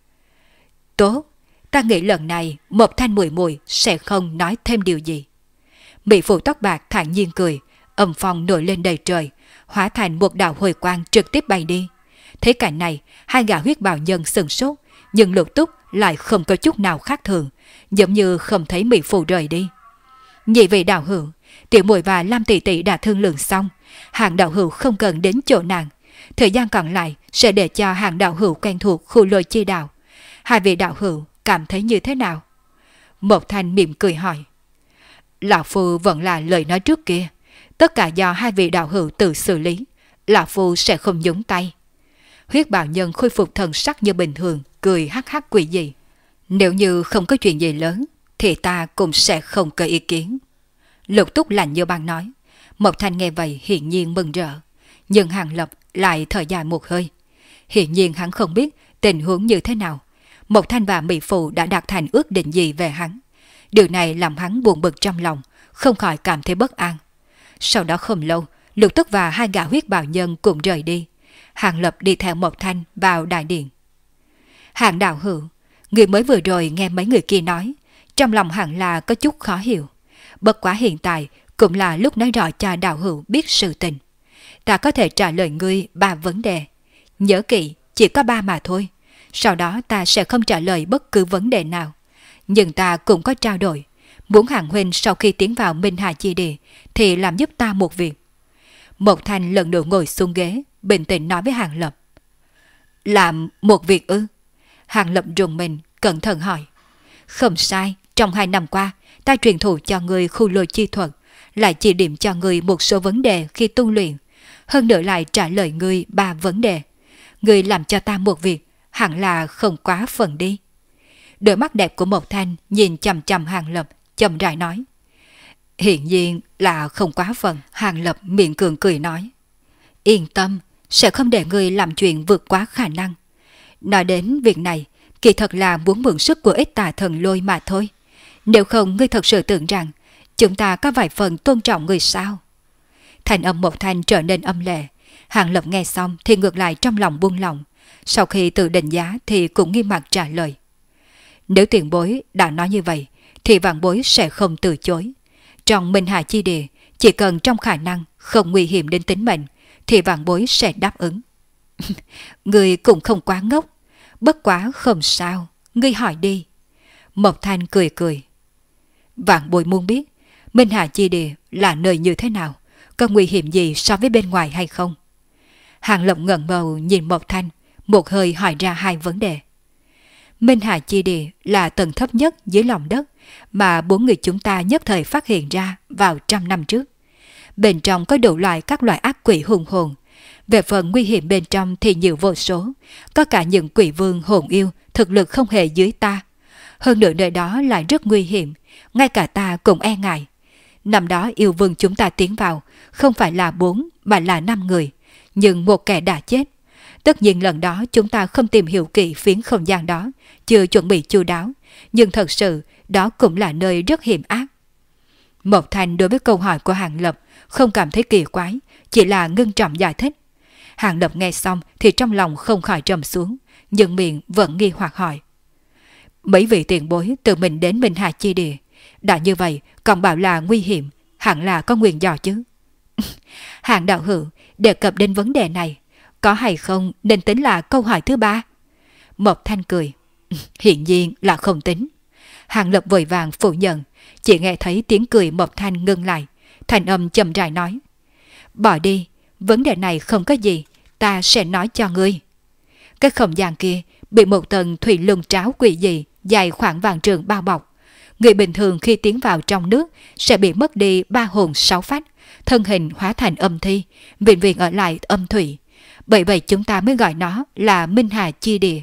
Tốt, ta nghĩ lần này Mộc Thanh muội muội sẽ không nói thêm điều gì. Mỹ phụ tóc bạc thản nhiên cười, âm phong nổi lên đầy trời, hóa thành một đạo hồi quang trực tiếp bay đi. Thế cảnh này, hai gã huyết bào nhân sừng sốt, nhưng Lục Túc lại không có chút nào khác thường, giống như không thấy mỹ phụ rời đi. Nhị vị đạo hữu, tiểu muội và Lam tỷ tỷ đã thương lượng xong, Hàng đạo hữu không cần đến chỗ nàng, thời gian còn lại sẽ để cho Hàng đạo hữu quen thuộc khu lôi chi đạo. Hai vị đạo hữu cảm thấy như thế nào? Mộc Thanh mỉm cười hỏi. Lão phu vẫn là lời nói trước kia, tất cả do hai vị đạo hữu tự xử lý, lão phu sẽ không nhúng tay. Huyết bào nhân khôi phục thần sắc như bình thường, cười hắc hắc quỷ dị. Nếu như không có chuyện gì lớn thì ta cũng sẽ không có ý kiến. Lục Túc lạnh như băng nói. Mộc Thanh nghe vậy hiển nhiên mừng rỡ, nhưng Hàng Lập lại thở dài một hơi. Hiển nhiên hắn không biết tình huống như thế nào. Mộc Thanh và mỹ phụ đã đạt thành ước định gì về hắn. Điều này làm hắn buồn bực trong lòng, không khỏi cảm thấy bất an. Sau đó không lâu, Lục Túc và hai gã huyết bào nhân cũng rời đi. Hàng Lập đi theo Mộc Thanh vào đại điện. Hàng đạo hữu, người mới vừa rồi nghe mấy người kia nói, trong lòng hẳn là có chút khó hiểu. Bất quá hiện tại cũng là lúc nói rõ cho đạo hữu biết sự tình. Ta có thể trả lời ngươi 3 vấn đề. Nhớ kỹ, chỉ có 3 mà thôi. Sau đó ta sẽ không trả lời bất cứ vấn đề nào. Nhưng ta cũng có trao đổi. Muốn Hàng huynh sau khi tiến vào Minh Hà Chi Địa thì làm giúp ta một việc. Mộc Thanh lần nữa ngồi xuống ghế, bình tĩnh nói với Hàng Lập. Làm một việc ư? Hàng Lập rùng mình, cẩn thận hỏi. Không sai, trong 2 năm qua, ta truyền thụ cho ngươi khu lôi chi thuật, lại chỉ điểm cho ngươi một số vấn đề khi tu luyện, hơn nữa lại trả lời ngươi 3 vấn đề. Ngươi làm cho ta một việc, hẳn là không quá phần đi. Đôi mắt đẹp của Mộc Thanh nhìn chằm chằm Hàng Lập, chậm rãi nói. Hiện nhiên là không quá phần. Hàng Lập miệng cường cười nói. Yên tâm, sẽ không để ngươi làm chuyện vượt quá khả năng. Nói đến việc này, kỳ thật là muốn mượn sức của ít tà thần lôi mà thôi. Nếu không ngươi thật sự tưởng rằng chúng ta có vài phần tôn trọng người sao? Thành âm Mộc Thanh trở nên âm lệ. Hàng Lập nghe xong thì ngược lại trong lòng buông lỏng. Sau khi tự định giá thì cũng nghiêm mặt trả lời. Nếu tiền bối đã nói như vậy thì vạn bối sẽ không từ chối. Trong Minh Hà Chi Địa, chỉ cần trong khả năng không nguy hiểm đến tính mệnh thì vạn bối sẽ đáp ứng. Ngươi cũng không quá ngốc. Bất quá không sao, ngươi hỏi đi. Mộc Thanh cười cười. Vạn bối muốn biết Minh Hà Chi Địa là nơi như thế nào, có nguy hiểm gì so với bên ngoài hay không? Hàng Lập ngẩng đầu nhìn Mộc Thanh, một hơi hỏi ra 2 vấn đề. Minh Hà Chi Địa là tầng thấp nhất dưới lòng đất mà 4 người chúng ta nhất thời phát hiện ra vào 100 năm trước. Bên trong có đủ loại các loại ác quỷ hùng hồn. Về phần nguy hiểm bên trong thì nhiều vô số, có cả những quỷ vương hồn yêu thực lực không hề dưới ta. Hơn nữa nơi đó lại rất nguy hiểm, ngay cả ta cũng e ngại. Năm đó yêu vương chúng ta tiến vào không phải là 4 mà là 5 người, nhưng một kẻ đã chết. Tất nhiên lần đó chúng ta không tìm hiểu kỹ phiến không gian đó, chưa chuẩn bị chu đáo, nhưng thật sự đó cũng là nơi rất hiểm ác. Mộc Thanh đối với câu hỏi của Hàng Lập không cảm thấy kỳ quái, chỉ là ngưng trọng giải thích. Hàng Lập nghe xong thì trong lòng không khỏi trầm xuống, nhưng miệng vẫn nghi hoặc hỏi. Mấy vị tiền bối tự mình đến Minh Hà Chi Địa, đã như vậy còn bảo là nguy hiểm, hẳn là có nguyên do chứ. Hàng đạo hữu đề cập đến vấn đề này, có hay không nên tính là câu hỏi thứ 3. Mộc Thanh cười. Hiện nhiên là không tính. Hàng Lập vội vàng phủ nhận, chỉ nghe thấy tiếng cười Mộc Thanh ngưng lại, thành âm chậm rãi nói. Bỏ đi, vấn đề này không có gì, ta sẽ nói cho ngươi. Cái không gian kia bị một tầng thủy luân tráo quỷ dị dài khoảng vạn trường bao bọc. Người bình thường khi tiến vào trong nước sẽ bị mất đi 3 hồn 6 phách, thân hình hóa thành âm thi, vĩnh viễn ở lại âm thủy. Bởi vậy chúng ta mới gọi nó là Minh Hà Chi Địa.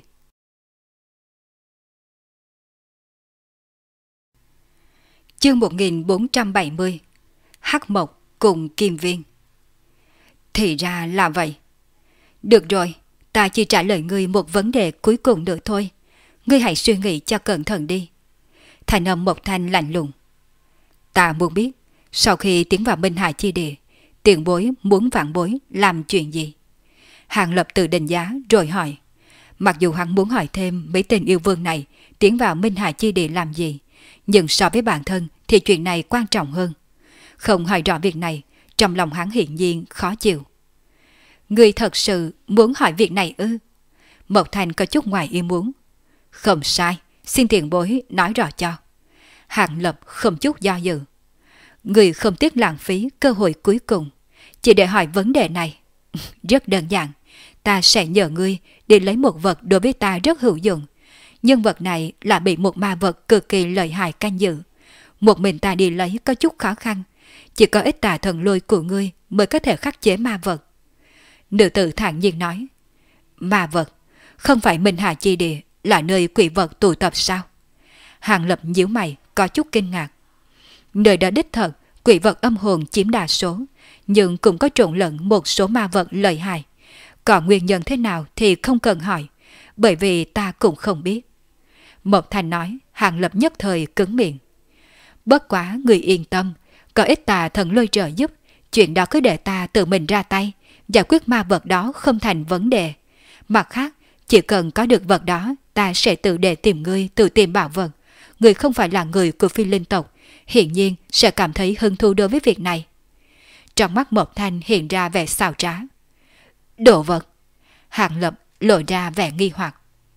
Chương 1470. Hắc Mộc cùng Kim Viên. Thì ra là vậy. Được rồi, ta chỉ trả lời ngươi một vấn đề cuối cùng nữa thôi. Ngươi hãy suy nghĩ cho cẩn thận đi. Thành âm Mộc Thanh lạnh lùng. Ta muốn biết, sau khi tiến vào Minh Hà Chi Địa, tiền bối muốn vãn bối làm chuyện gì? Hàng Lập tự định giá rồi hỏi. Mặc dù hắn muốn hỏi thêm mấy tên yêu vương này tiến vào Minh Hà Chi Địa làm gì, nhưng so với bản thân thì chuyện này quan trọng hơn. Không hỏi rõ việc này, trong lòng hắn hiển nhiên khó chịu. Ngươi thật sự muốn hỏi việc này ư? Mộc Thanh có chút ngoài ý muốn. Không sai, xin tiền bối nói rõ cho. Hàng Lập không chút do dự. Ngươi không tiếc lãng phí cơ hội cuối cùng, chỉ để hỏi vấn đề này. Rất đơn giản, ta sẽ nhờ ngươi đi lấy một vật đối với ta rất hữu dụng. Nhưng vật này là bị một ma vật cực kỳ lợi hại canh giữ. Một mình ta đi lấy có chút khó khăn, chỉ có ít tà thần lôi của ngươi mới có thể khắc chế ma vật. Nữ tử thản nhiên nói. Ma vật? Không phải Minh Hà Chi Địa là nơi quỷ vật tụ tập sao? Hàng Lập nhíu mày có chút kinh ngạc. Nơi đó đích thật quỷ vật âm hồn chiếm đa số, nhưng cũng có trộn lẫn một số ma vật lợi hại. Còn nguyên nhân thế nào thì không cần hỏi, bởi vì ta cũng không biết. Mộc Thanh nói. Hàng Lập nhất thời cứng miệng. Bất quá người yên tâm, có ít tà thần lôi trợ giúp, chuyện đó cứ để ta tự mình ra tay, giải quyết ma vật đó không thành vấn đề. Mặt khác, chỉ cần có được vật đó, ta sẽ tự để tìm ngươi, tự tìm bảo vật. Ngươi không phải là người của Phi Linh tộc, hiển nhiên sẽ cảm thấy hứng thú đối với việc này. Trong mắt Mộc Thanh hiện ra vẻ xảo trá. Đồ vật. Hàng Lập lộ ra vẻ nghi hoặc.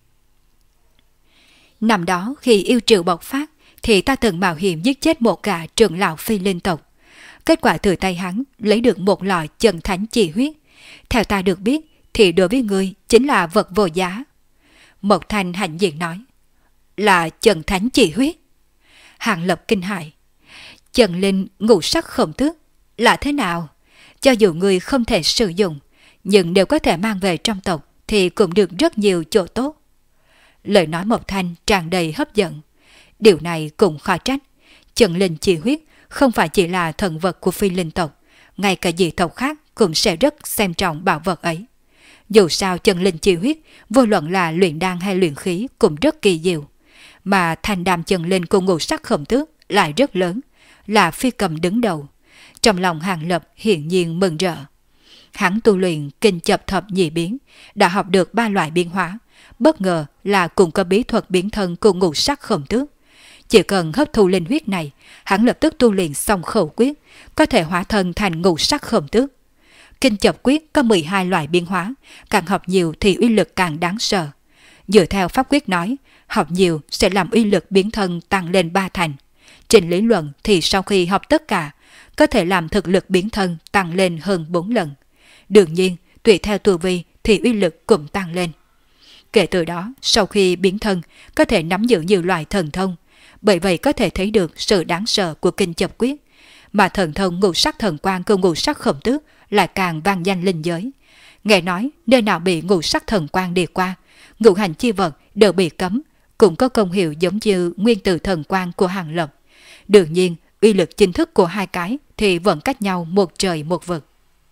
Năm đó khi yêu triều bộc phát thì ta từng mạo hiểm giết chết một gã trưởng lão Phi Linh tộc. Kết quả từ tay hắn lấy được một lọ chân thánh chỉ huyết. Theo ta được biết thì đối với ngươi chính là vật vô giá. Mộc Thanh hạnh diện nói. Là chân thánh chỉ huyết? Hàng Lập kinh hãi. Chân linh ngũ sắc không tước là thế nào? Cho dù ngươi không thể sử dụng, nhưng nếu có thể mang về trong tộc thì cũng được rất nhiều chỗ tốt. Lời nói Mộc Thanh tràn đầy hấp dẫn. Điều này cũng khó trách. Chân linh chỉ huyết không phải chỉ là thần vật của Phi Linh tộc, ngay cả dị tộc khác cũng sẽ rất xem trọng bảo vật ấy. Dù sao chân linh chỉ huyết, vô luận là luyện đan hay luyện khí cũng rất kỳ diệu. Mà thành đàm chân linh của ngũ sắc khổng tước lại rất lớn, là phi cầm đứng đầu. Trong lòng Hàng Lập hiển nhiên mừng rỡ. Hắn tu luyện kinh chập thập nhị biến, đã học được 3 loại biến hóa, bất ngờ là cũng có bí thuật biến thân của ngũ sắc khổng tước. Chỉ cần hấp thu linh huyết này, hắn lập tức tu luyện xong khẩu quyết, có thể hóa thân thành ngũ sắc khổng tước. Kinh chập quyết có 12 loại biến hóa, càng học nhiều thì uy lực càng đáng sợ. Dựa theo pháp quyết nói, học nhiều sẽ làm uy lực biến thân tăng lên 3 thành. Trên lý luận thì sau khi học tất cả, có thể làm thực lực biến thân tăng lên hơn 4 lần. Đương nhiên, tùy theo tu vi thì uy lực cũng tăng lên. Kể từ đó, sau khi biến thân, có thể nắm giữ nhiều loại thần thông, bởi vậy có thể thấy được sự đáng sợ của kinh chập quyết. Mà thần thông ngũ sắc thần quang của ngũ sắc khổng tước lại càng vang danh linh giới. Nghe nói, nơi nào bị ngũ sắc thần quang đi qua, ngũ hành chi vật đều bị cấm, cũng có công hiệu giống như nguyên tử thần quang của Hàng Lập. Đương nhiên, uy lực chính thức của hai cái thì vẫn cách nhau một trời một vực.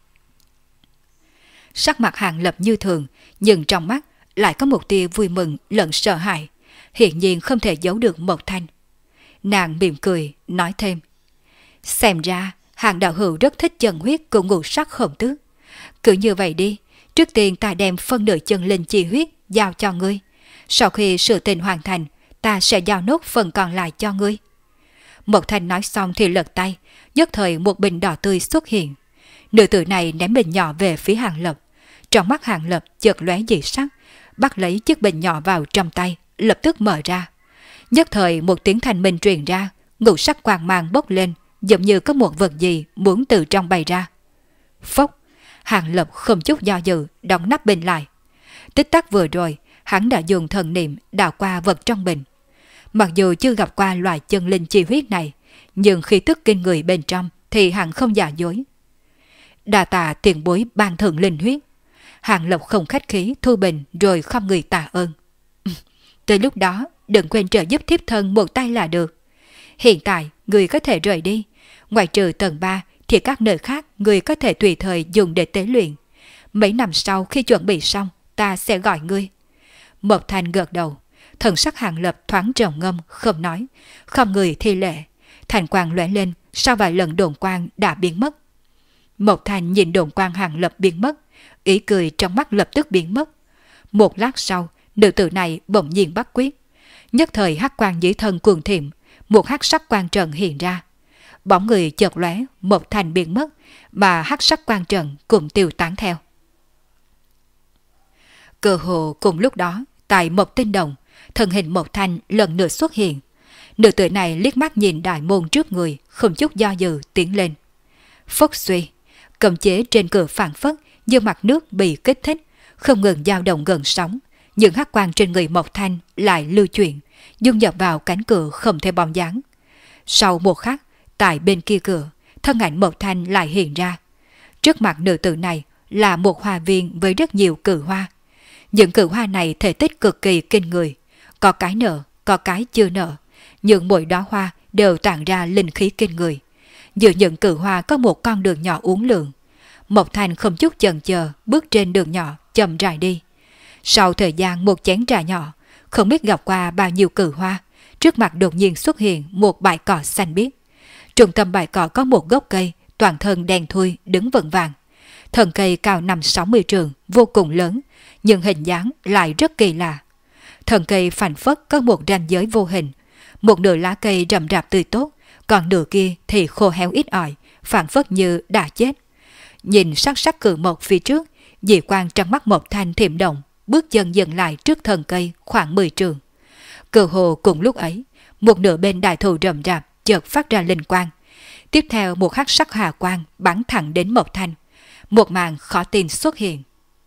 Sắc mặt Hàng Lập như thường, nhưng trong mắt lại có một tia vui mừng lẫn sợ hãi, hiển nhiên không thể giấu được Mộc Thanh. Nàng mỉm cười, nói thêm. Xem ra, Hàng đạo hữu rất thích chân huyết của ngũ sắc khổng tước. Cứ như vậy đi, trước tiên ta đem phân nửa chân linh chi huyết giao cho ngươi. Sau khi sự tình hoàn thành, ta sẽ giao nốt phần còn lại cho ngươi. Mộc Thanh nói xong thì lật tay, nhất thời một bình đỏ tươi xuất hiện. Nữ tử này ném bình nhỏ về phía Hàng Lập. Trong mắt Hàng Lập chợt lóe dị sắc, bắt lấy chiếc bình nhỏ vào trong tay, lập tức mở ra. Nhất thời một tiếng thanh minh truyền ra, ngũ sắc quang mang bốc lên, giống như có một vật gì muốn từ trong bay ra. Phốc, Hàng Lập không chút do dự đóng nắp bình lại. Tích tắc vừa rồi, hắn đã dùng thần niệm đào qua vật trong bình. Mặc dù chưa gặp qua loài chân linh chi huyết này, nhưng khi tức kinh người bên trong thì hẳn không giả dối. Đà tạ tiền bối ban thượng linh huyết. Hàng Lập không khách khí thu bình rồi không người tạ ơn. Tới lúc đó đừng quên trợ giúp thiếp thân một tay là được. Hiện tại người có thể rời đi. Ngoài trừ tầng 3 thì các nơi khác người có thể tùy thời dùng để tế luyện. Mấy năm sau khi chuẩn bị xong ta sẽ gọi ngươi. Mộc Thanh gật đầu. Thần sắc Hàng Lập thoáng trầm ngâm không nói. Không người thi lệ. Thành quang lóe lên, sau vài lần đồn quang đã biến mất. Mộc Thanh nhìn đồn quang Hàng Lập biến mất, ý cười trong mắt lập tức biến mất. Một lát sau, nữ tử này bỗng nhiên bắt quyết. Nhất thời hắc quang dưới thân cuồng thiểm, một hắc sắc quang trận hiện ra. Bóng người chợt lóe, Mộc Thanh biến mất, mà hắc sắc quang trận cũng tiêu tán theo. Cơ hồ cùng lúc đó, tại một tinh đồng, thân hình Mộc Thanh lần nữa xuất hiện. Nữ tử này liếc mắt nhìn đại môn trước người, không chút do dự tiến lên. Phốc suy, cầm chế trên cửa phản phất như mặt nước bị kích thích, không ngừng dao động gần sóng. Những hắc quang trên người Mộc Thanh lại lưu chuyển, dung nhập vào cánh cửa không thể bóng dáng. Sau một khắc, tại bên kia cửa, thân ảnh Mộc Thanh lại hiện ra. Trước mặt nữ tử này là một hoa viên với rất nhiều cự hoa. Những cự hoa này thể tích cực kỳ kinh người, có cái nở, có cái chưa nở. Nhưng mỗi đóa hoa đều tản ra linh khí kinh người. Giữa những cự hoa có một con đường nhỏ uốn lượn. Mộc Thanh không chút chần chờ bước trên đường nhỏ chậm rãi đi. Sau thời gian một chén trà nhỏ, không biết gặp qua bao nhiêu cự hoa, trước mặt đột nhiên xuất hiện một bãi cỏ xanh biếc. Trung tâm bãi cỏ có một gốc cây toàn thân đen thui đứng vững vàng. Thân cây cao 5-60 trượng, vô cùng lớn, nhưng hình dáng lại rất kỳ lạ. Thân cây phản phất có một ranh giới vô hình. Một nửa lá cây rậm rạp tươi tốt, còn nửa kia thì khô héo ít ỏi, phản phất như đã chết. Nhìn sắc sắc cự mộc phía trước, dị quang trong mắt Mộc Thanh thiểm động, bước chân dừng lại trước thân cây khoảng 10 trượng. Cơ hồ cùng lúc ấy, một nửa bên đại thụ rậm rạp chợt phát ra linh quang. Tiếp theo một hắc sắc hà quang bắn thẳng đến Mộc Thanh. Một màn khó tin xuất hiện.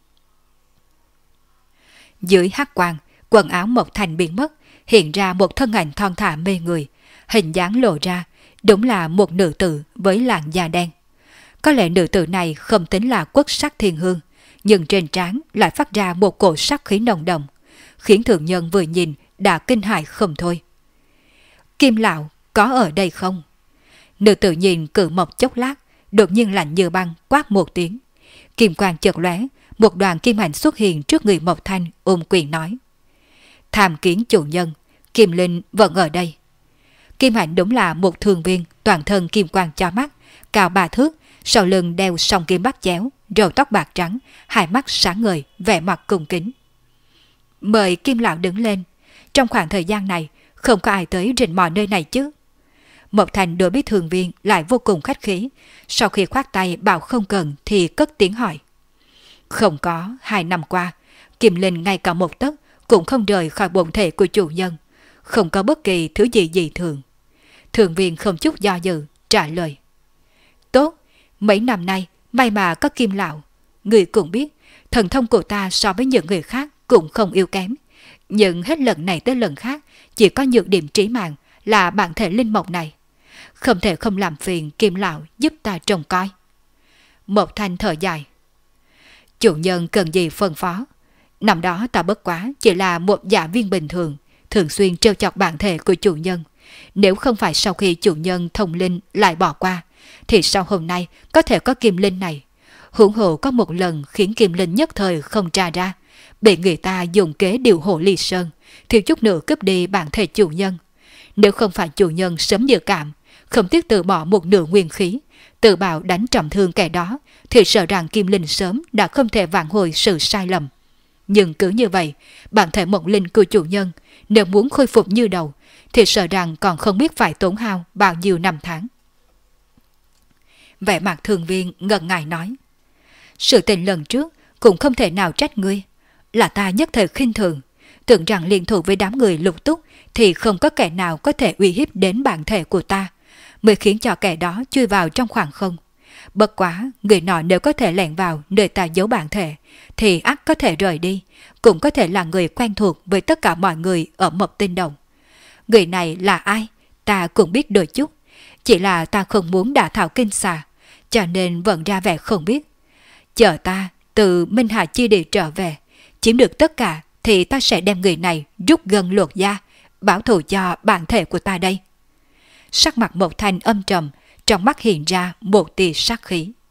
Dưới hắc quang, quần áo Mộc Thanh biến mất, hiện ra một thân ảnh thon thả mê người, hình dáng lộ ra, đúng là một nữ tử với làn da đen. Có lẽ nữ tử này không tính là quốc sắc thiên hương, nhưng trên trán lại phát ra một cổ sắc khí nồng đậm, khiến thượng nhân vừa nhìn đã kinh hãi không thôi. Kim lão có ở đây không? Nữ tử nhìn cự mộc chốc lát, đột nhiên lạnh như băng quát một tiếng. Kim quang chợt lóe, một đoàn kim ảnh xuất hiện trước người Mộc Thanh ôm quyền nói: Tham kiến chủ nhân, Kim Linh vẫn ở đây. Kim ảnh đúng là một thường viên toàn thân kim quang cho mắt, cao 3 thước, sau lưng đeo song kim bắt chéo, râu tóc bạc trắng, hai mắt sáng ngời, vẻ mặt cung kính. Mời Kim lão đứng lên. Trong khoảng thời gian này không có ai tới rình mò nơi này chứ? Mộc Thanh đối với thường viên lại vô cùng khách khí, sau khi khoát tay bảo không cần thì cất tiếng hỏi. Không có, 2 năm qua, Kim Linh ngay cả một tấc cũng không rời khỏi bổn thể của chủ nhân, không có bất kỳ thứ gì dị thường. Thường viên không chút do dự trả lời. Tốt, mấy năm nay may mà có Kim lão. Người cũng biết, thần thông của ta so với những người khác cũng không yếu kém, nhưng hết lần này tới lần khác chỉ có nhược điểm trí mạng là bản thể linh mộc này. Không thể không làm phiền Kim lão giúp ta trông coi. Mộc Thanh thở dài. Chủ nhân cần gì phân phó? Năm đó ta bất quá chỉ là một giả viên bình thường, thường xuyên trêu chọc bản thể của chủ nhân. Nếu không phải sau khi chủ nhân thông linh lại bỏ qua, thì sau hôm nay có thể có Kim Linh này. Huống hồ có một lần khiến Kim Linh nhất thời không tra ra, bị người ta dùng kế điều hộ Ly Sơn, thiếu chút nữa cướp đi bản thể chủ nhân. Nếu không phải chủ nhân sớm dự cảm, không tiếc từ bỏ một nửa nguyên khí, tự bảo đánh trọng thương kẻ đó, thì sợ rằng Kim Linh sớm đã không thể vãn hồi sự sai lầm. Nhưng cứ như vậy, bản thể mộng linh của chủ nhân nếu muốn khôi phục như đầu, thì sợ rằng còn không biết phải tốn hao bao nhiêu năm tháng. Vẻ mặt thường viên ngần ngại nói. Sự tình lần trước cũng không thể nào trách ngươi, là ta nhất thời khinh thường, tưởng rằng liên thủ với đám người Lục Túc thì không có kẻ nào có thể uy hiếp đến bản thể của ta, mới khiến cho kẻ đó chui vào trong khoảng không. Bất quá, người nọ nếu có thể lẻn vào nơi ta giấu bản thể, thì ắt có thể rời đi, cũng có thể là người quen thuộc với tất cả mọi người ở Mộc Tinh Đồng. Người này là ai? Ta cũng biết đôi chút. Chỉ là ta không muốn đả thảo kinh xà, cho nên vẫn ra vẻ không biết. Chờ ta từ Minh Hà Chi Địa trở về, chiếm được tất cả thì ta sẽ đem người này rút gân luộc da, báo thù cho bản thể của ta đây. Sắc mặt Mộc Thanh âm trầm, trong mắt hiện ra một tia sát khí.